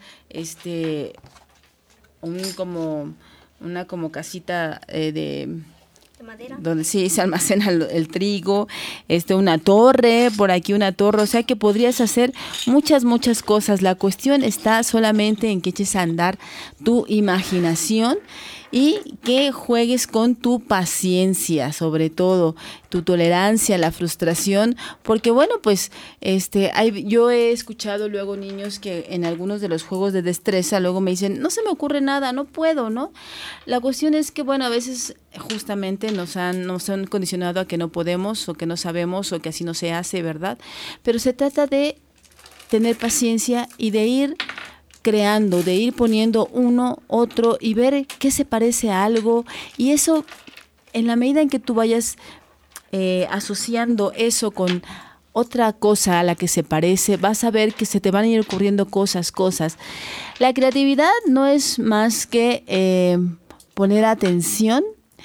una como casita de madera, donde sí se almacena el trigo, una torre, por aquí una torre, o sea que podrías hacer muchas cosas. La cuestión está solamente en que eches a andar tu imaginación y que juegues con tu paciencia, sobre todo tu tolerancia a la frustración, porque bueno, pues yo he escuchado luego niños que en algunos de los juegos de destreza luego me dicen, no se me ocurre nada, no puedo, ¿no? La cuestión es que bueno, a veces justamente nos han condicionado a que no podemos o que no sabemos o que así no se hace, ¿verdad? Pero se trata de tener paciencia y de ir creando, de ir poniendo uno, otro y ver qué se parece a algo, y eso, en la medida en que tú vayas asociando eso con otra cosa a la que se parece, vas a ver que se te van a ir ocurriendo cosas. La creatividad no es más que poner atención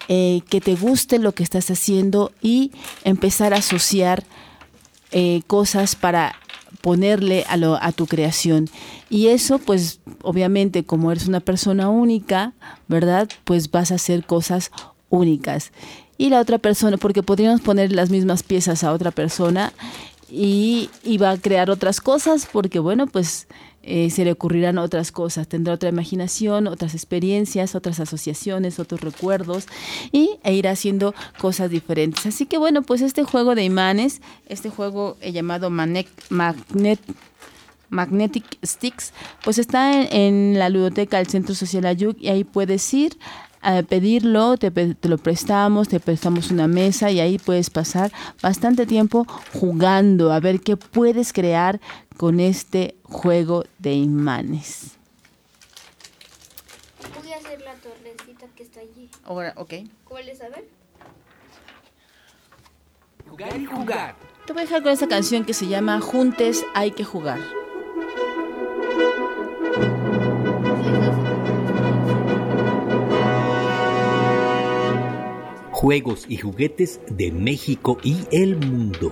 que te guste lo que estás haciendo y empezar a asociar cosas para ponerle a tu creación. Y eso, pues, obviamente, como eres una persona única, ¿verdad? Pues vas a hacer cosas únicas. Y la otra persona, porque podríamos poner las mismas piezas a otra persona y va a crear otras cosas, porque, bueno, pues se le ocurrirán otras cosas, tendrá otra imaginación, otras experiencias, otras asociaciones, otros recuerdos e irá haciendo cosas diferentes. Así que bueno, pues este juego de imanes, este juego llamado Magnetic Sticks, pues está en la ludoteca del Centro Social Ayuc y ahí puedes ir a pedirlo, te lo prestamos, te prestamos una mesa y ahí puedes pasar bastante tiempo jugando a ver qué puedes crear con este juego de imanes. Voy a hacer la torrecita que está allí. Ahora, ok. ¿Cuál es? A ver. Jugar y jugar. Te voy a dejar con esta canción que se llama Juntes hay que jugar. Juegos y juguetes de México y el mundo.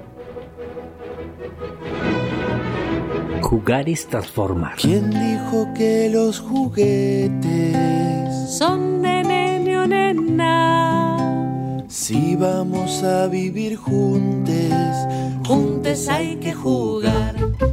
Jugar es transformar. ¿Quién dijo que los juguetes son de nene o nena? Si vamos a vivir juntos, Juntos hay que jugar.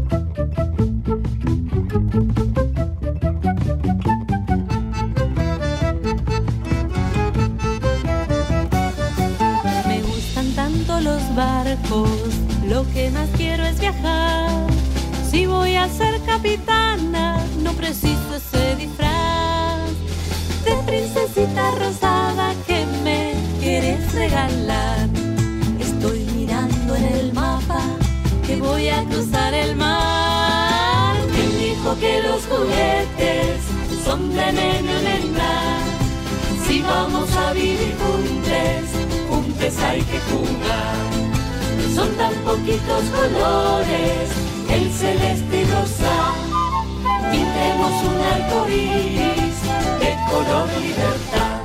Me gustan tanto los barcos, lo que más quiero es viajar. Si voy a ser capitana, no preciso ese disfraz de princesita rosada que me quieres regalar. Estoy mirando en el mapa que voy a cruzar el mar. ¿Quién dijo que los juguetes son de nene o nena? Si vamos a vivir juntos, juntos hay que jugar. Son tan poquitos colores, el celeste y rosa, pintemos un arco iris de color libertad.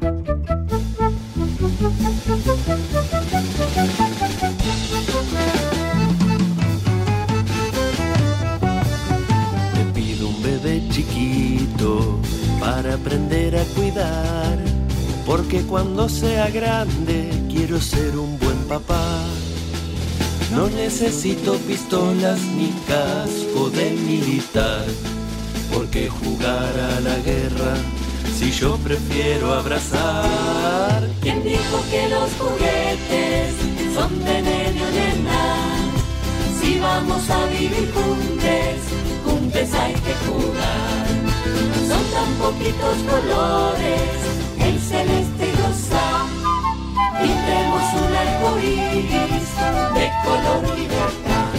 te pido un bebé chiquito para aprender a cuidar, porque cuando sea grande quiero ser un buen papá. No necesito pistolas ni casco de militar, porque jugar a la guerra si yo prefiero abrazar. ¿Quién dijo que los juguetes son de nene o nena? Si vamos a vivir juntos, juntos hay que jugar. Son tan poquitos colores, el celeste y rosa, pintemos un arco iris de color libertad.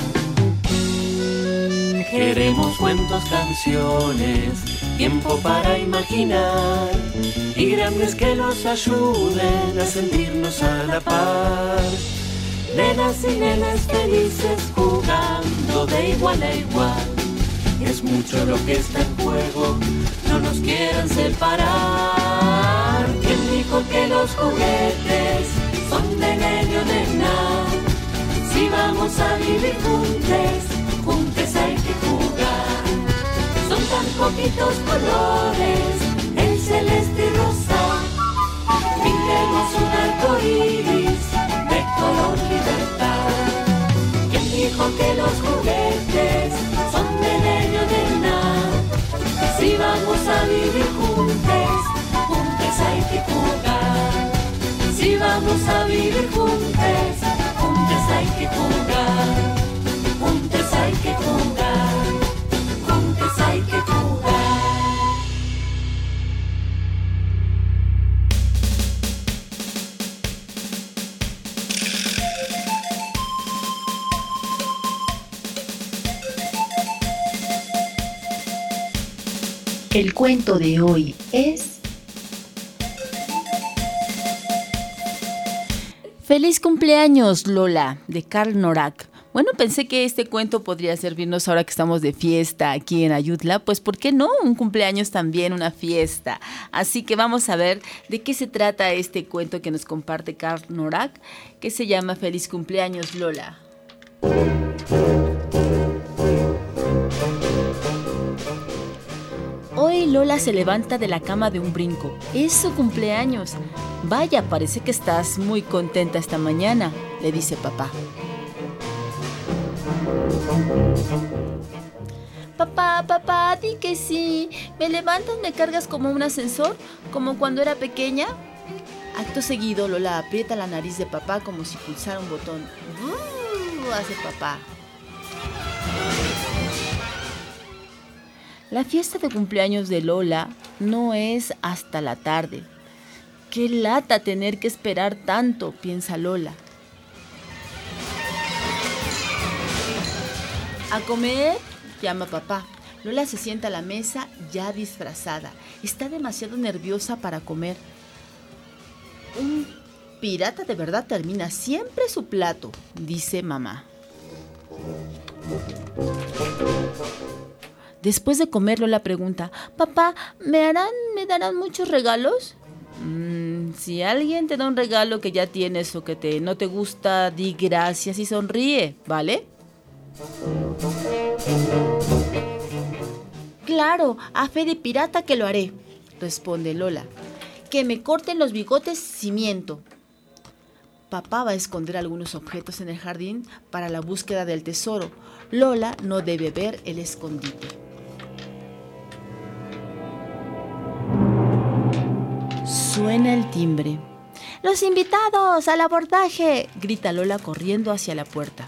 Queremos cuentos, canciones, tiempo para imaginar y grandes que nos ayuden a sentirnos a la par. Nenas y nenas felices jugando de igual a igual. Es mucho lo que está en juego, no nos quieran separar. ¿Quién dijo que los juguetes son de nene o nena? Si vamos a vivir juntos, juntos hay que jugar. Son tan poquitos colores, el celeste y rosa, pintemos un arco iris de color libertad. ¿Quién dijo que los juguetes son de nene o nena? Si vamos a vivir juntos, juntos hay que jugar. Si vamos a vivir juntos, juntos hay que jugar. Juntos hay que jugar. Juntos hay que jugar. El cuento de hoy es... Feliz cumpleaños, Lola, de Karl Norak. Bueno, pensé que este cuento podría servirnos ahora que estamos de fiesta aquí en Ayutla, pues ¿por qué no? Un cumpleaños también, una fiesta. Así que vamos a ver de qué se trata este cuento que nos comparte Carl Norak, que se llama Feliz cumpleaños, Lola. Hoy Lola se levanta de la cama de un brinco. Es su cumpleaños. Vaya, parece que estás muy contenta esta mañana, le dice papá. Papá, di que sí. ¿Me levantas, me cargas como un ascensor? ¿Como cuando era pequeña? Acto seguido, Lola aprieta la nariz de papá como si pulsara un botón. Hace papá. La fiesta de cumpleaños de Lola no es hasta la tarde. ¡Qué lata tener que esperar tanto!, piensa Lola. ¿A comer?, llama papá. Lola se sienta a la mesa ya disfrazada. Está demasiado nerviosa para comer. Un pirata de verdad termina siempre su plato, dice mamá. Después de comer, Lola pregunta: Papá, ¿me darán muchos regalos? Si alguien te da un regalo que ya tienes o que no te gusta, di gracias y sonríe, ¿vale? Claro, a fe de pirata que lo haré, responde Lola. Que me corten los bigotes si miento. Papá va a esconder algunos objetos en el jardín para la búsqueda del tesoro. Lola no debe ver el escondite. Suena el timbre. ¡Los invitados al abordaje!, grita Lola corriendo hacia la puerta.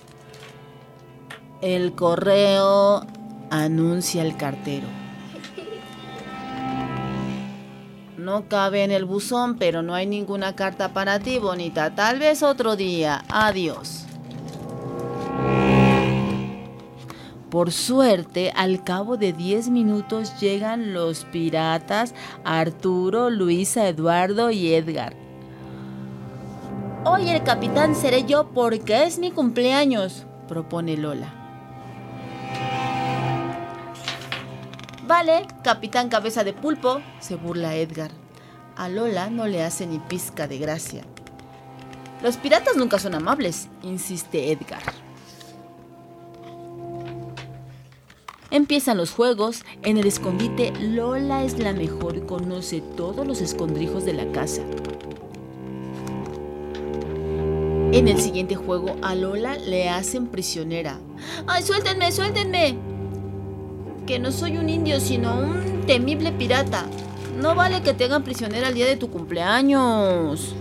El correo, anuncia el cartero. No cabe en el buzón, pero no hay ninguna carta para ti, bonita. Tal vez otro día. Adiós. Por suerte, al cabo de 10 minutos llegan los piratas Arturo, Luisa, Eduardo y Edgar. Hoy el capitán seré yo porque es mi cumpleaños, propone Lola. Vale, capitán cabeza de pulpo, se burla Edgar. A Lola no le hace ni pizca de gracia. Los piratas nunca son amables, insiste Edgar. Empiezan los juegos. En el escondite, Lola es la mejor y conoce todos los escondrijos de la casa. En el siguiente juego, a Lola le hacen prisionera. ¡Ay, suéltenme, suéltenme! Que no soy un indio, sino un temible pirata. No vale que te hagan prisionera el día de tu cumpleaños.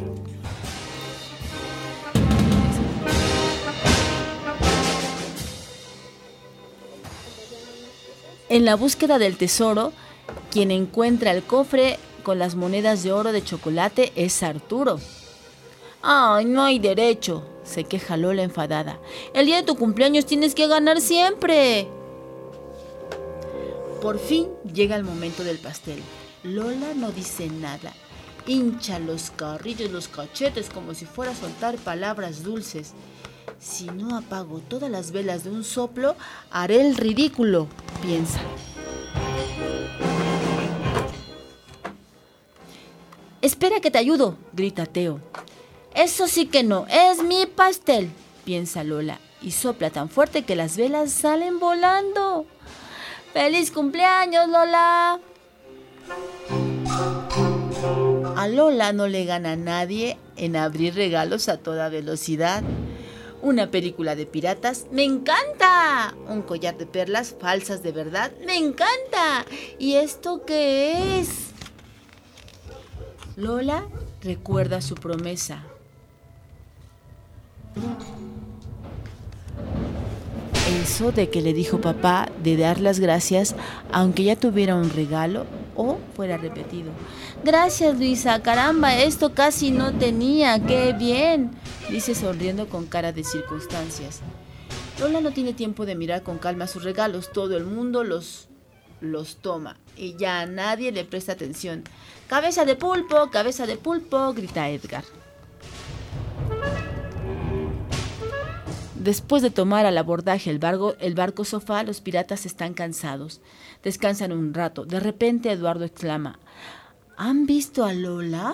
En la búsqueda del tesoro, quien encuentra el cofre con las monedas de oro de chocolate es Arturo. ¡Ay, no hay derecho!, se queja Lola enfadada. El día de tu cumpleaños tienes que ganar siempre. Por fin llega el momento del pastel. Lola no dice nada. Hincha los carrillos, los cachetes como si fuera a soltar palabras dulces. Si no apago todas las velas de un soplo, haré el ridículo, piensa. Espera que te ayudo, grita Teo. Eso sí que no, es mi pastel, piensa Lola, y sopla tan fuerte que las velas salen volando. ¡Feliz cumpleaños, Lola! A Lola no le gana nadie en abrir regalos a toda velocidad. Una película de piratas, ¡me encanta! Un collar de perlas falsas de verdad, ¡me encanta! ¿Y esto qué es? Lola recuerda su promesa. Eso de que le dijo papá de dar las gracias aunque ya tuviera un regalo o fuera repetido. Gracias, Luisa, caramba, esto casi no tenía, qué bien, dice sonriendo con cara de circunstancias. Lola no tiene tiempo de mirar con calma sus regalos, todo el mundo los toma y ya a nadie le presta atención. Cabeza de pulpo, grita Edgar. Después de tomar al abordaje el barco sofá, los piratas están cansados. Descansan un rato. De repente Eduardo exclama: ¿Han visto a Lola?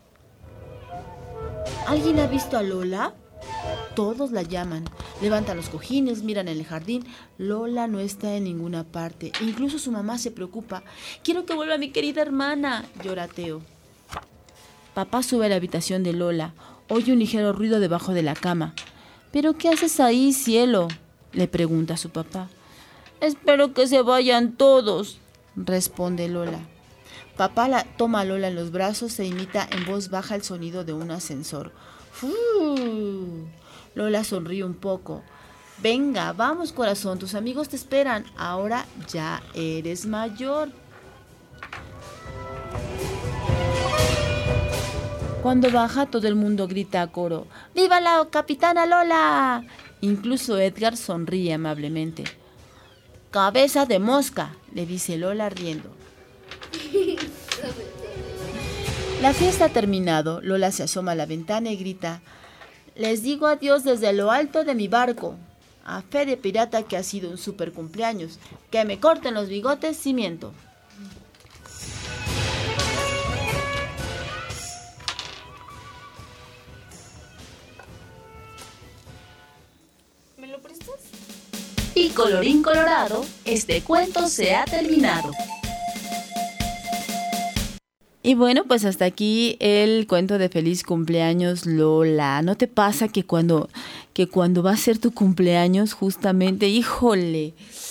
¿Alguien ha visto a Lola? Todos la llaman. Levantan los cojines, miran en el jardín. Lola no está en ninguna parte. Incluso su mamá se preocupa. Quiero que vuelva mi querida hermana, llora Teo. Papá sube a la habitación de Lola. Oye un ligero ruido debajo de la cama. ¿Pero qué haces ahí, cielo?, le pregunta a su papá. Espero que se vayan todos, responde Lola. Papá toma a Lola en los brazos e imita en voz baja el sonido de un ascensor. Lola sonríe un poco. Venga, vamos, corazón, tus amigos te esperan. Ahora ya eres mayor. Cuando baja, todo el mundo grita a coro: ¡Viva la capitana Lola! Incluso Edgar sonríe amablemente. ¡Cabeza de mosca!, le dice Lola riendo. La fiesta ha terminado. Lola se asoma a la ventana y grita: les digo adiós desde lo alto de mi barco. A fe de pirata que ha sido un super cumpleaños. Que me corten los bigotes si miento. ¿Me lo prestas? Y colorín colorado, este cuento se ha terminado. Y bueno, pues hasta aquí el cuento de Feliz Cumpleaños Lola. ¿No te pasa que cuando va a ser tu cumpleaños, justamente, híjole,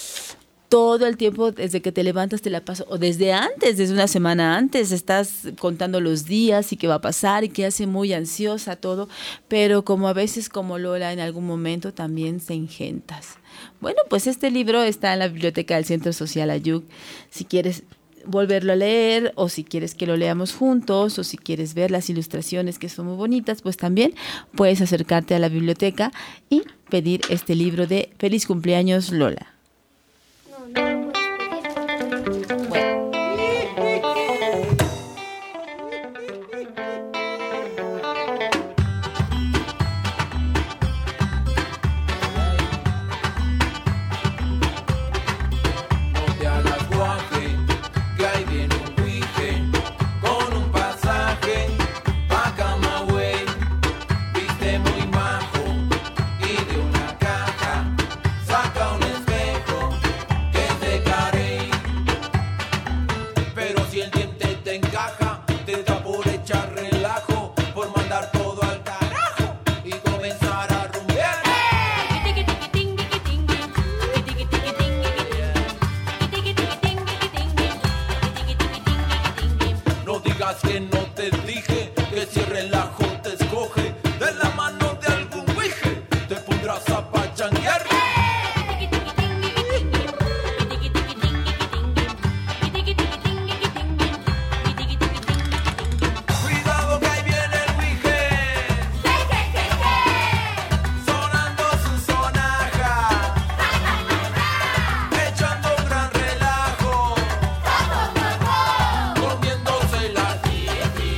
todo el tiempo desde que te levantas te la pasas, o desde antes, desde una semana antes, estás contando los días y qué va a pasar y que hace muy ansiosa todo, pero como a veces como Lola en algún momento también se engentas. Bueno, pues este libro está en la biblioteca del Centro Social Ayuc. Si quieres volverlo a leer, o si quieres que lo leamos juntos, o si quieres ver las ilustraciones que son muy bonitas, pues también puedes acercarte a la biblioteca y pedir este libro de Feliz Cumpleaños Lola. Comiéndose las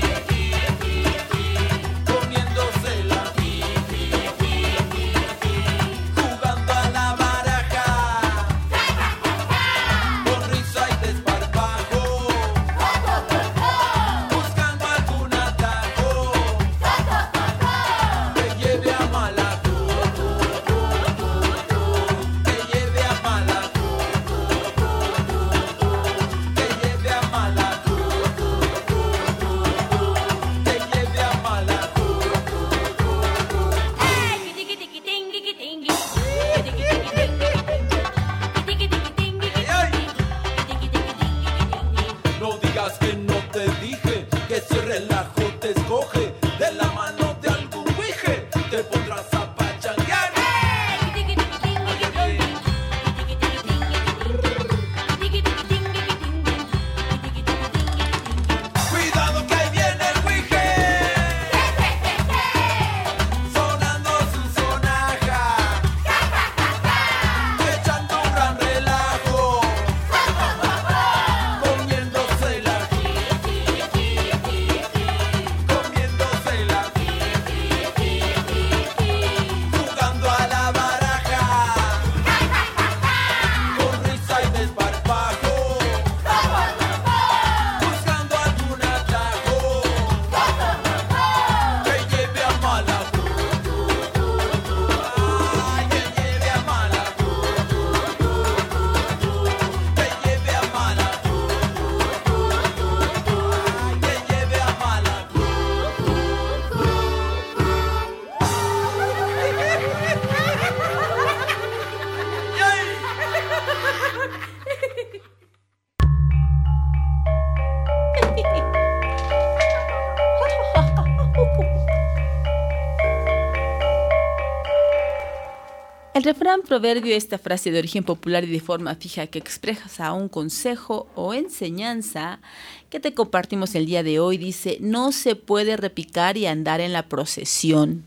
El refrán, proverbio, esta frase de origen popular y de forma fija que expresa un consejo o enseñanza que te compartimos el día de hoy, dice: no se puede repicar y andar en la procesión.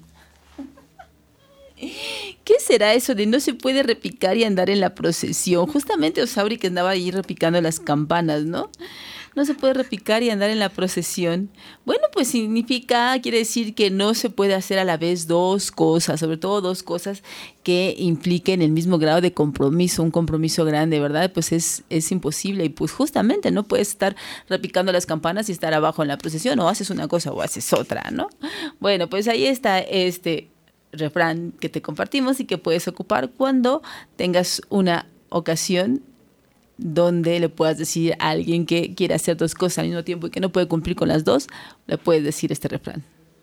¿Qué será eso de no se puede repicar y andar en la procesión? Justamente Osauri que andaba ahí repicando las campanas, ¿no? No se puede repicar y andar en la procesión. Bueno, pues quiere decir que no se puede hacer a la vez dos cosas, sobre todo dos cosas que impliquen el mismo grado de compromiso, un compromiso grande, ¿verdad? Pues es imposible y pues justamente no puedes estar repicando las campanas y estar abajo en la procesión, o haces una cosa o haces otra, ¿no? Bueno, pues ahí está este refrán que te compartimos y que puedes ocupar cuando tengas una ocasión donde le puedas decir a alguien que quiere hacer dos cosas al mismo tiempo y que no puede cumplir con las dos, le puedes decir este refrán.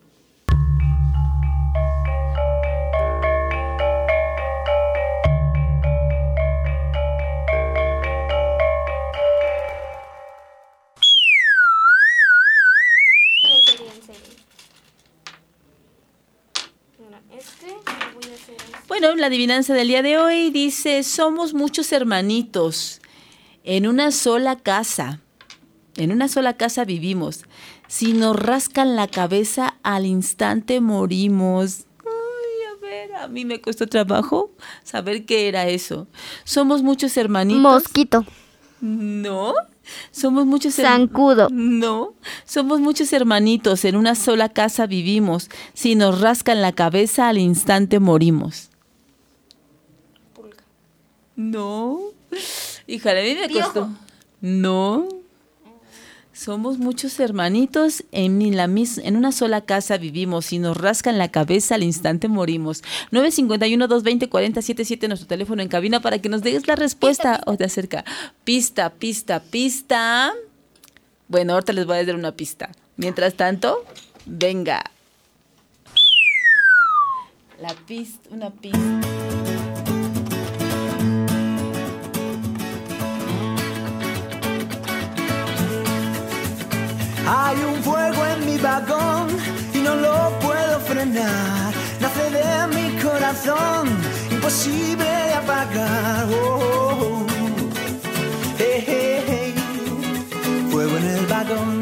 Bueno, la adivinanza del día de hoy dice: somos muchos hermanitos en una sola casa. En una sola casa vivimos. Si nos rascan la cabeza, al instante morimos. Ay, a ver, a mí me costó trabajo saber qué era eso. Somos muchos hermanitos. Mosquito. No. Somos muchos zancudo. No. Somos muchos hermanitos. En una sola casa vivimos. Si nos rascan la cabeza, al instante morimos. Pulga. No. Híjole, a mí me costó. No. Somos muchos hermanitos, en una sola casa vivimos. Si nos rascan la cabeza, al instante morimos. 951-220-4077, nuestro teléfono en cabina para que nos des la respuesta o te acerca. Pista. Bueno, ahorita les voy a dar una pista. Mientras tanto, venga. Una pista. Hay un fuego en mi vagón y no lo puedo frenar. Nace de mi corazón, imposible de apagar. Oh, oh, oh. Hey, hey, hey. Fuego en el vagón.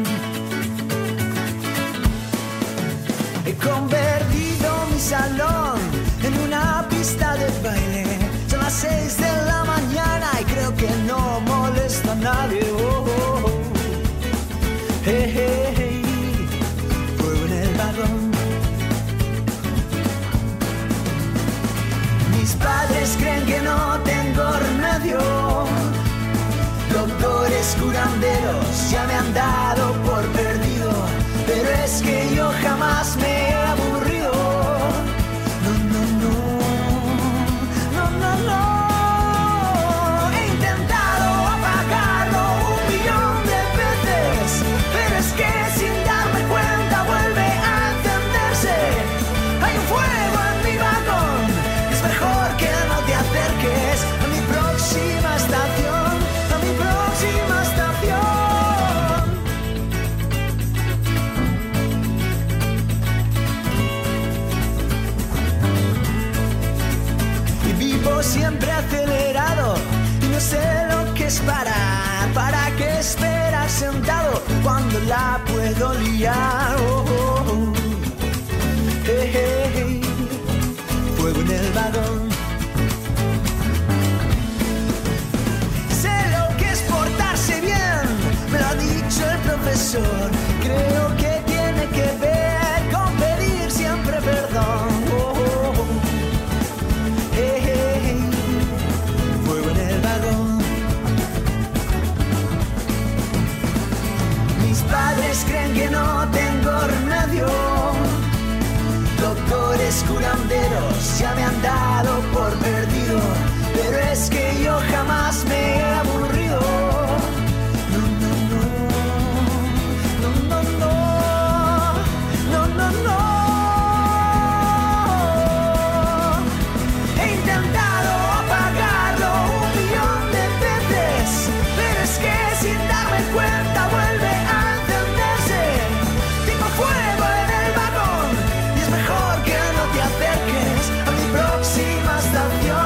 He convertido mi salón en una pista de baile. Son las 6 de la mañana y creo que no molesta a nadie. Oh, oh, oh. Hey, hey, hey, fuego en el vagón. Mis padres creen que no tengo remedio. Doctores curanderos ya me han dado por perdido. Pero es que yo jamás me he aburrido. No, no, no, no, no, no. Que sin darme cuenta vuelve a encenderse. Hay un fuego en mi vagón. Es mejor que no te acerques a mi próxima estación. A mi próxima estación. Y vivo siempre acelerado y no sé lo que es parar. ¿Para qué esperar sentado cuando la puedo liar? Oh, oh, oh. Hey, hey, hey. Fuego en el vagón. Sé lo que es portarse bien, me lo ha dicho el profesor. Creo que tiene que ver con pedir siempre perdón. Oh, oh, oh. Hey, hey, hey. Fuego en el vagón. Mis padres creen que no tengo remedio. Doctores curanderos ya me han dado por perdido. Pero es que yo jamás me he aburrido. No, no, no. No, no, no. No, no, no. He intentado apagarlo 1.000.000 de veces. Pero es que sin darme cuenta vuelve a fuego en el vagón y es mejor que no te acerques a mi próxima estación.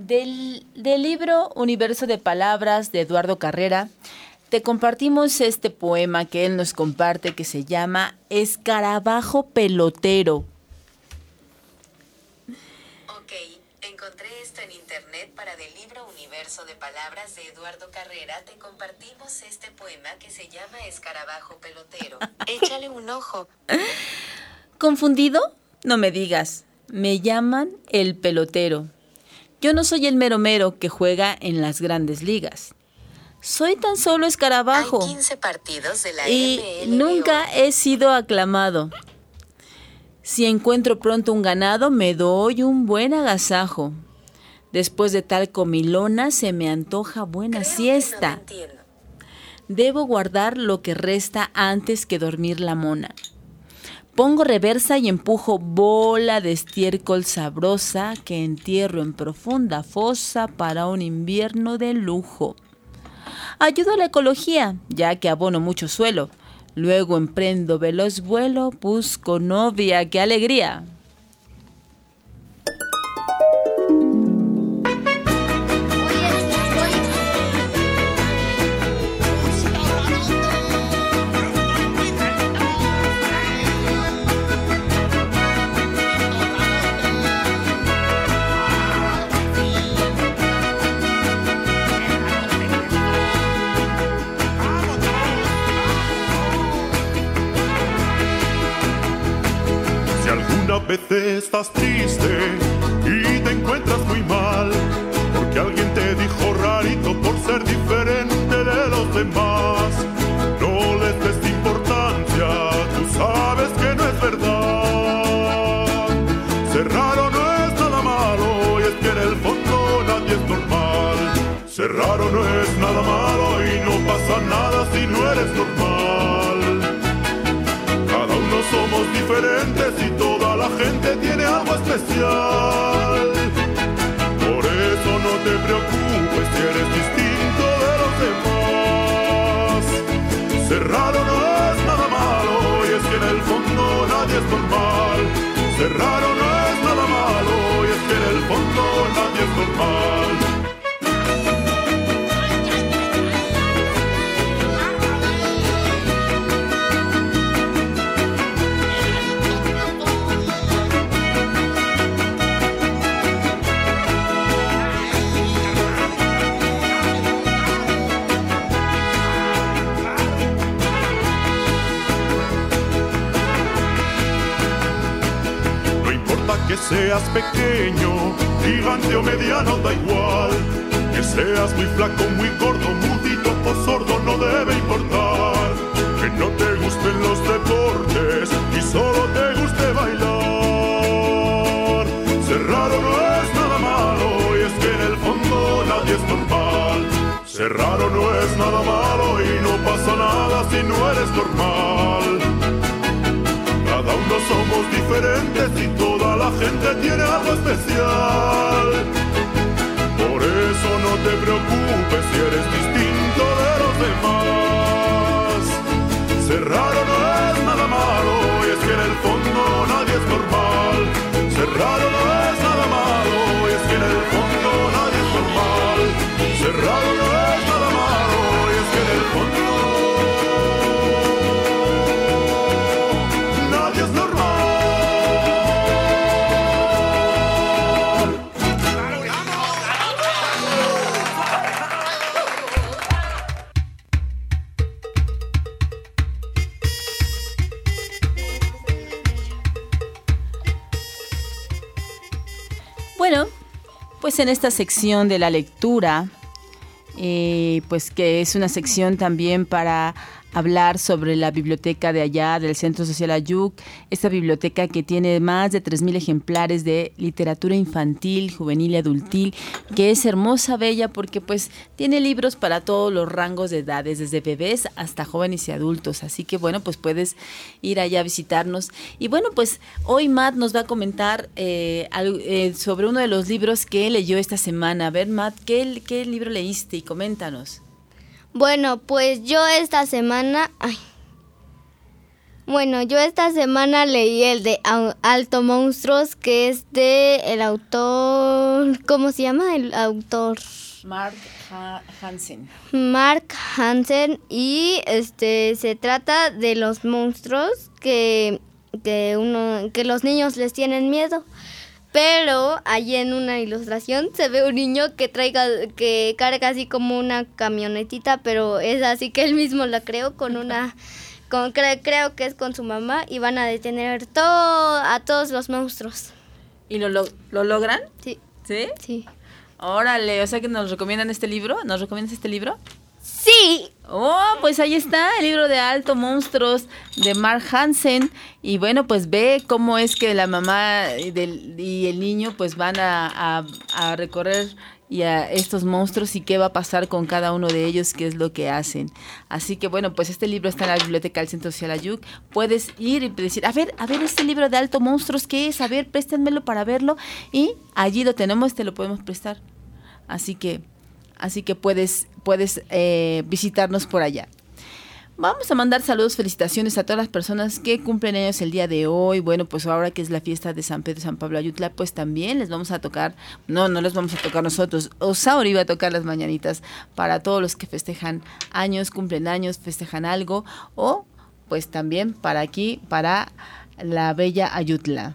Del libro Universo de Palabras de Eduardo Carrera, te compartimos este poema que él nos comparte que se llama Escarabajo Pelotero. Ok, encontré esto en internet para del libro Universo de Palabras de Eduardo Carrera. Te compartimos este poema que se llama Escarabajo Pelotero. Échale un ojo. ¿Confundido? No me digas. Me llaman el pelotero. Yo no soy el mero mero que juega en las grandes ligas. Soy tan solo escarabajo. Hay 15 partidos de la y MLB. nunca he sido aclamado. Si encuentro pronto un ganado, me doy un buen agasajo. Después de tal comilona, se me antoja buena siesta. Debo guardar lo que resta antes que dormir la mona. Pongo reversa y empujo bola de estiércol sabrosa que entierro en profunda fosa para un invierno de lujo. Ayudo a la ecología, ya que abono mucho suelo. Luego emprendo veloz vuelo, busco novia, ¡qué alegría! A veces estás triste y te encuentras muy mal porque alguien te dijo rarito por ser diferente de los demás. No les des importancia, tú sabes que no es verdad. Ser raro no es nada malo y es que en el fondo nadie es normal. Ser raro no es nada malo y no pasa nada si no eres normal. Cada uno somos diferentes y toda la gente tiene algo especial. Por eso no te preocupes si eres distinto de los demás. Ser raro no es nada malo y es que en el fondo nadie es normal. Ser raro no es nada malo y es que en el fondo nadie es normal. Que seas pequeño, gigante o mediano, da igual. Que seas muy flaco, muy gordo, mudito o sordo, no debe importar. Que no te gusten los deportes y solo te guste bailar. Ser raro no es nada malo y es que en el fondo nadie es normal. Ser raro no es nada malo y no pasa nada si no eres normal. Cada uno somos diferentes y toda la gente tiene algo especial. Por eso no te preocupes si eres distinto de los demás. Ser raro no es nada malo y es que en el fondo nadie es normal. Ser raro no es nada malo y es que en el fondo nadie es normal. Ser raro no es nada malo y es que en el fondo es normal. Bueno, pues en esta sección de la lectura, pues que es una sección también para hablar sobre la biblioteca de allá, del Centro Social Ayuc, esta biblioteca que tiene más de 3,000 ejemplares de literatura infantil, juvenil y adultil, que es hermosa, bella, porque pues tiene libros para todos los rangos de edades, desde bebés hasta jóvenes y adultos, así que bueno, pues puedes ir allá a visitarnos. Y bueno, pues hoy Matt nos va a comentar sobre uno de los libros que leyó esta semana. A ver, Matt, ¿qué libro leíste? Y coméntanos. Bueno, pues yo esta semana... Bueno, yo esta semana leí el de Alto Monstruos, que es de el autor... ¿Cómo se llama el autor? Mark Hansen. Mark Hansen, y se trata de los monstruos que los niños les tienen miedo. Pero allí en una ilustración se ve un niño que carga así como una camionetita, pero es así que él mismo la creó creo que es con su mamá, y van a detener a todos los monstruos. ¿Y lo logran? Sí. ¿Sí? Sí. Órale, o sea que nos recomiendan este libro. ¿Nos recomiendas este libro? Sí. Oh, pues ahí está el libro de Alto Monstruos de Mark Hansen. Y bueno, pues ve cómo es que la mamá y el niño pues van a recorrer y a estos monstruos y qué va a pasar con cada uno de ellos, qué es lo que hacen. Así que bueno, pues este libro está en la biblioteca del Centro Social Ayuc. Puedes ir y decir, a ver este libro de Alto Monstruos, ¿qué es? A ver, préstenmelo para verlo. Y allí lo tenemos, te lo podemos prestar. Así que puedes visitarnos por allá. Vamos a mandar saludos, felicitaciones a todas las personas que cumplen años el día de hoy. Bueno, pues ahora que es la fiesta de San Pedro y San Pablo Ayutla, pues también les vamos a tocar, no les vamos a tocar nosotros, Osauri va a tocar las mañanitas para todos los que festejan años, cumplen años, festejan algo, o pues también para aquí, para la bella Ayutla.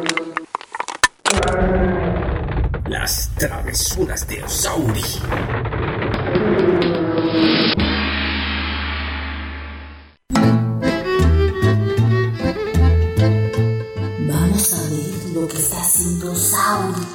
Las travesuras de Osauri. Vamos a ver lo que está haciendo Sauri.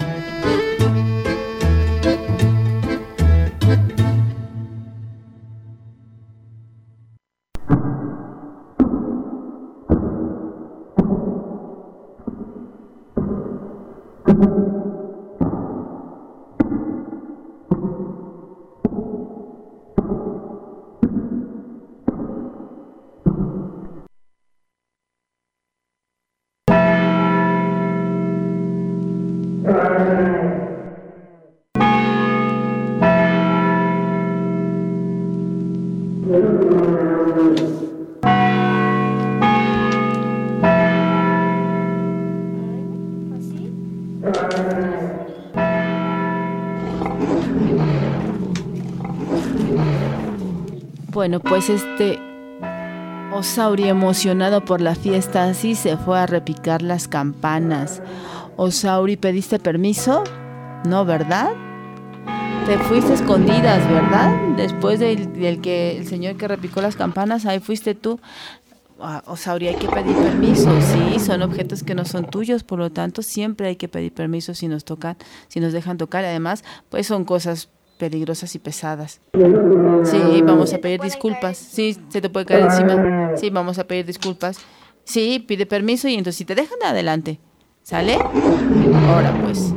Bueno, pues Osauri, emocionado por la fiesta, así se fue a repicar las campanas. Osauri, ¿pediste permiso? No, ¿verdad? Te fuiste a escondidas, ¿verdad? Después del el señor que repicó las campanas, ahí fuiste tú. Osauri, hay que pedir permiso. Sí, son objetos que no son tuyos, por lo tanto siempre hay que pedir permiso si nos tocan, si nos dejan tocar. Además, pues son cosas peligrosas y pesadas. Sí, vamos a pedir disculpas. Sí, se te puede caer encima. Sí, vamos a pedir disculpas. Sí, pide permiso y entonces si te dejan, adelante. ¿Sale? Ahora pues.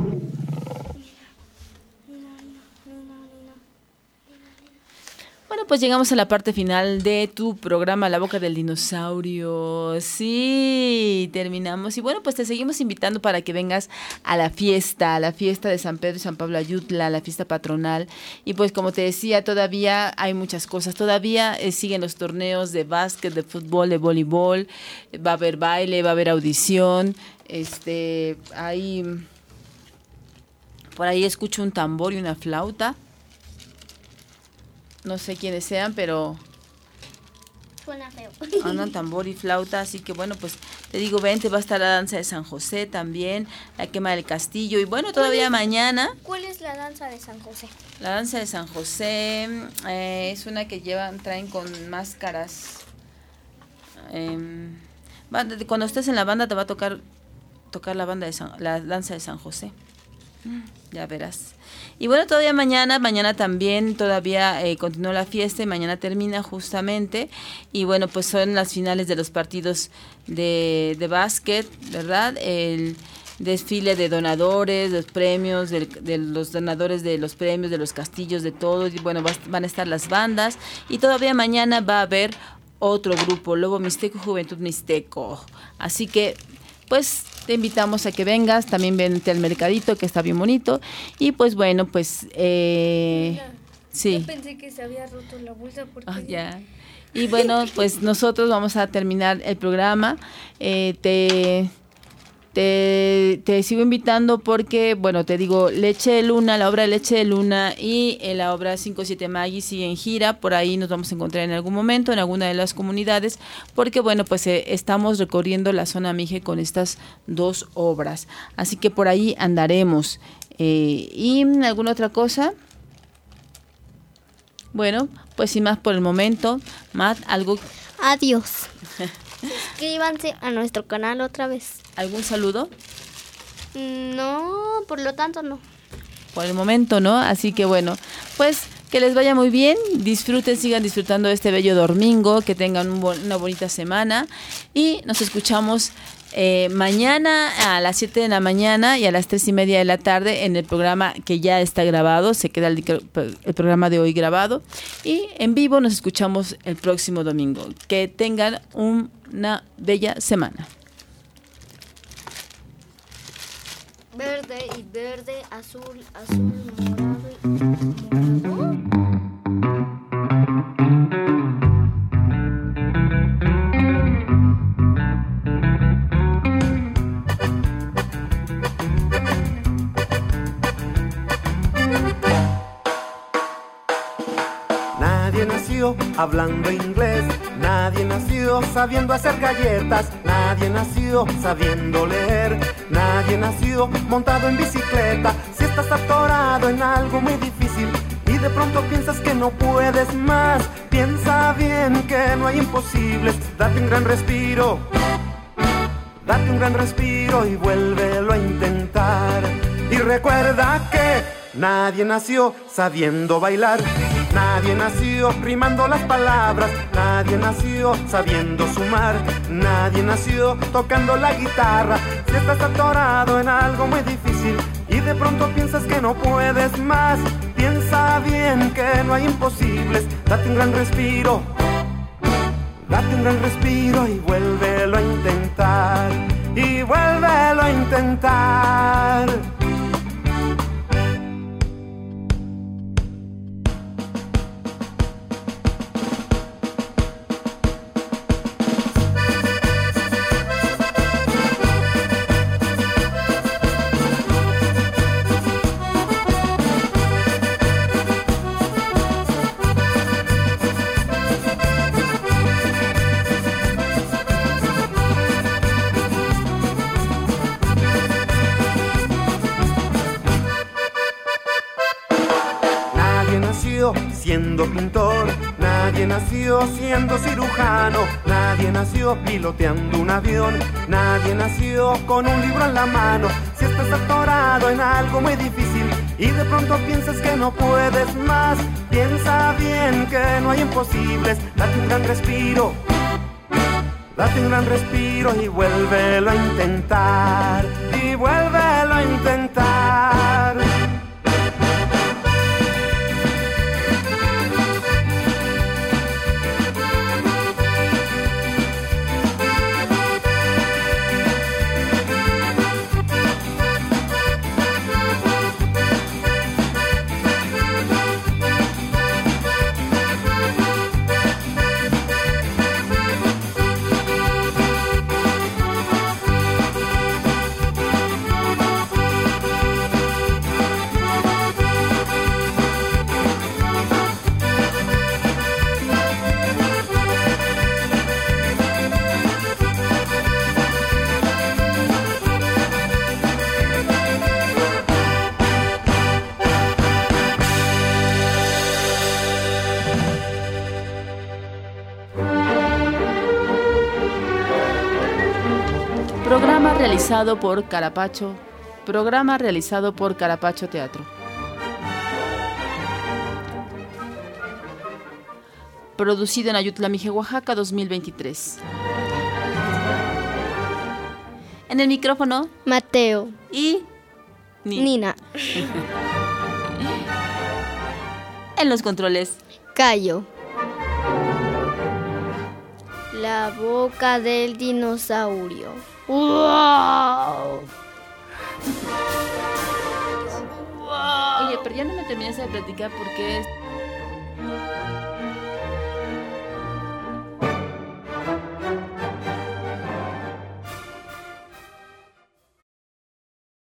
Bueno, pues llegamos a la parte final de tu programa La Boca del Dinosaurio. Sí, terminamos. Y bueno, pues te seguimos invitando para que vengas a la fiesta de San Pedro y San Pablo Ayutla, la fiesta patronal. Y pues como te decía, todavía hay muchas cosas. Todavía siguen los torneos de básquet, de fútbol, de voleibol. Va a haber baile, va a haber audición. Por ahí escucho un tambor y una flauta. No sé quiénes sean, pero suena feo. Andan tambor y flauta, así que bueno, pues te digo, vente, va a estar la danza de San José también, la quema del castillo, y bueno, todavía mañana. ¿Cuál es la danza de San José? La danza de San José es una que traen con máscaras. Cuando estés en la banda te va a tocar la danza de San José. Ya verás. Y bueno, todavía mañana también todavía continúa la fiesta y mañana termina justamente. Y bueno, pues son las finales de los partidos de básquet, ¿verdad? El desfile de donadores, los premios, de los donadores de los premios, de los castillos, de todo. Y bueno, van a estar las bandas. Y todavía mañana va a haber otro grupo, Lobo Mixteco, Juventud Mixteco. Así que, pues, te invitamos a que vengas, también vente al mercadito que está bien bonito y pues bueno, pues sí. Yo pensé que se había roto la bolsa porque... ya. Y bueno, pues nosotros vamos a terminar el programa. Te sigo invitando porque, bueno, te digo, Leche de Luna, la obra de Leche de Luna y la obra 5-7 Maggi sigue en gira. Por ahí nos vamos a encontrar en algún momento en alguna de las comunidades porque, bueno, pues estamos recorriendo la zona Mije con estas dos obras. Así que por ahí andaremos. ¿Y alguna otra cosa? Bueno, pues sin más por el momento. Matt, algo... Adiós. Suscríbanse a nuestro canal otra vez. ¿Algún saludo? No, por lo tanto no. Por el momento no, así que bueno, pues que les vaya muy bien, disfruten, sigan disfrutando de este bello domingo, que tengan una bonita semana y nos escuchamos mañana a las 7 de la mañana y a las 3:30 de la tarde en el programa que ya está grabado, se queda el programa de hoy grabado y en vivo nos escuchamos el próximo domingo. Que tengan una bella semana. Verde y verde, azul, morado y morado. Nadie nació hablando inglés, nadie nació sabiendo hacer galletas, nadie nació sabiendo leer, nadie nació montado en bicicleta. Si estás atorado en algo muy difícil y y de pronto piensas que no puedes más. Piensa bien que no hay imposibles. Date un gran respiro. Date un gran respiro y vuélvelo a intentar. Y recuerda que nadie nació sabiendo bailar. Nadie nació rimando las palabras. Nadie nació sabiendo sumar. Nadie nació tocando la guitarra. Si estás atorado en algo muy difícil y de pronto piensas que no puedes más, piensa bien que no hay imposibles. Date un gran respiro. Date un gran respiro y vuélvelo a intentar. Y vuélvelo a intentar. Siendo pintor, nadie nació siendo cirujano, nadie nació piloteando un avión, nadie nació con un libro en la mano. Si estás atorado en algo muy difícil y de pronto piensas que no puedes más, piensa bien que no hay imposibles. Date un gran respiro. Date un gran respiro y vuélvelo a intentar. Y vuélvelo a intentar. Programa realizado por Carapacho Teatro. Producido en Ayutla, Mije, Oaxaca, 2023. En el micrófono, Mateo y Nina. En los controles, Cayo. La boca del dinosaurio. ¡Wow! Oye, pero ya no me terminaste de platicar por qué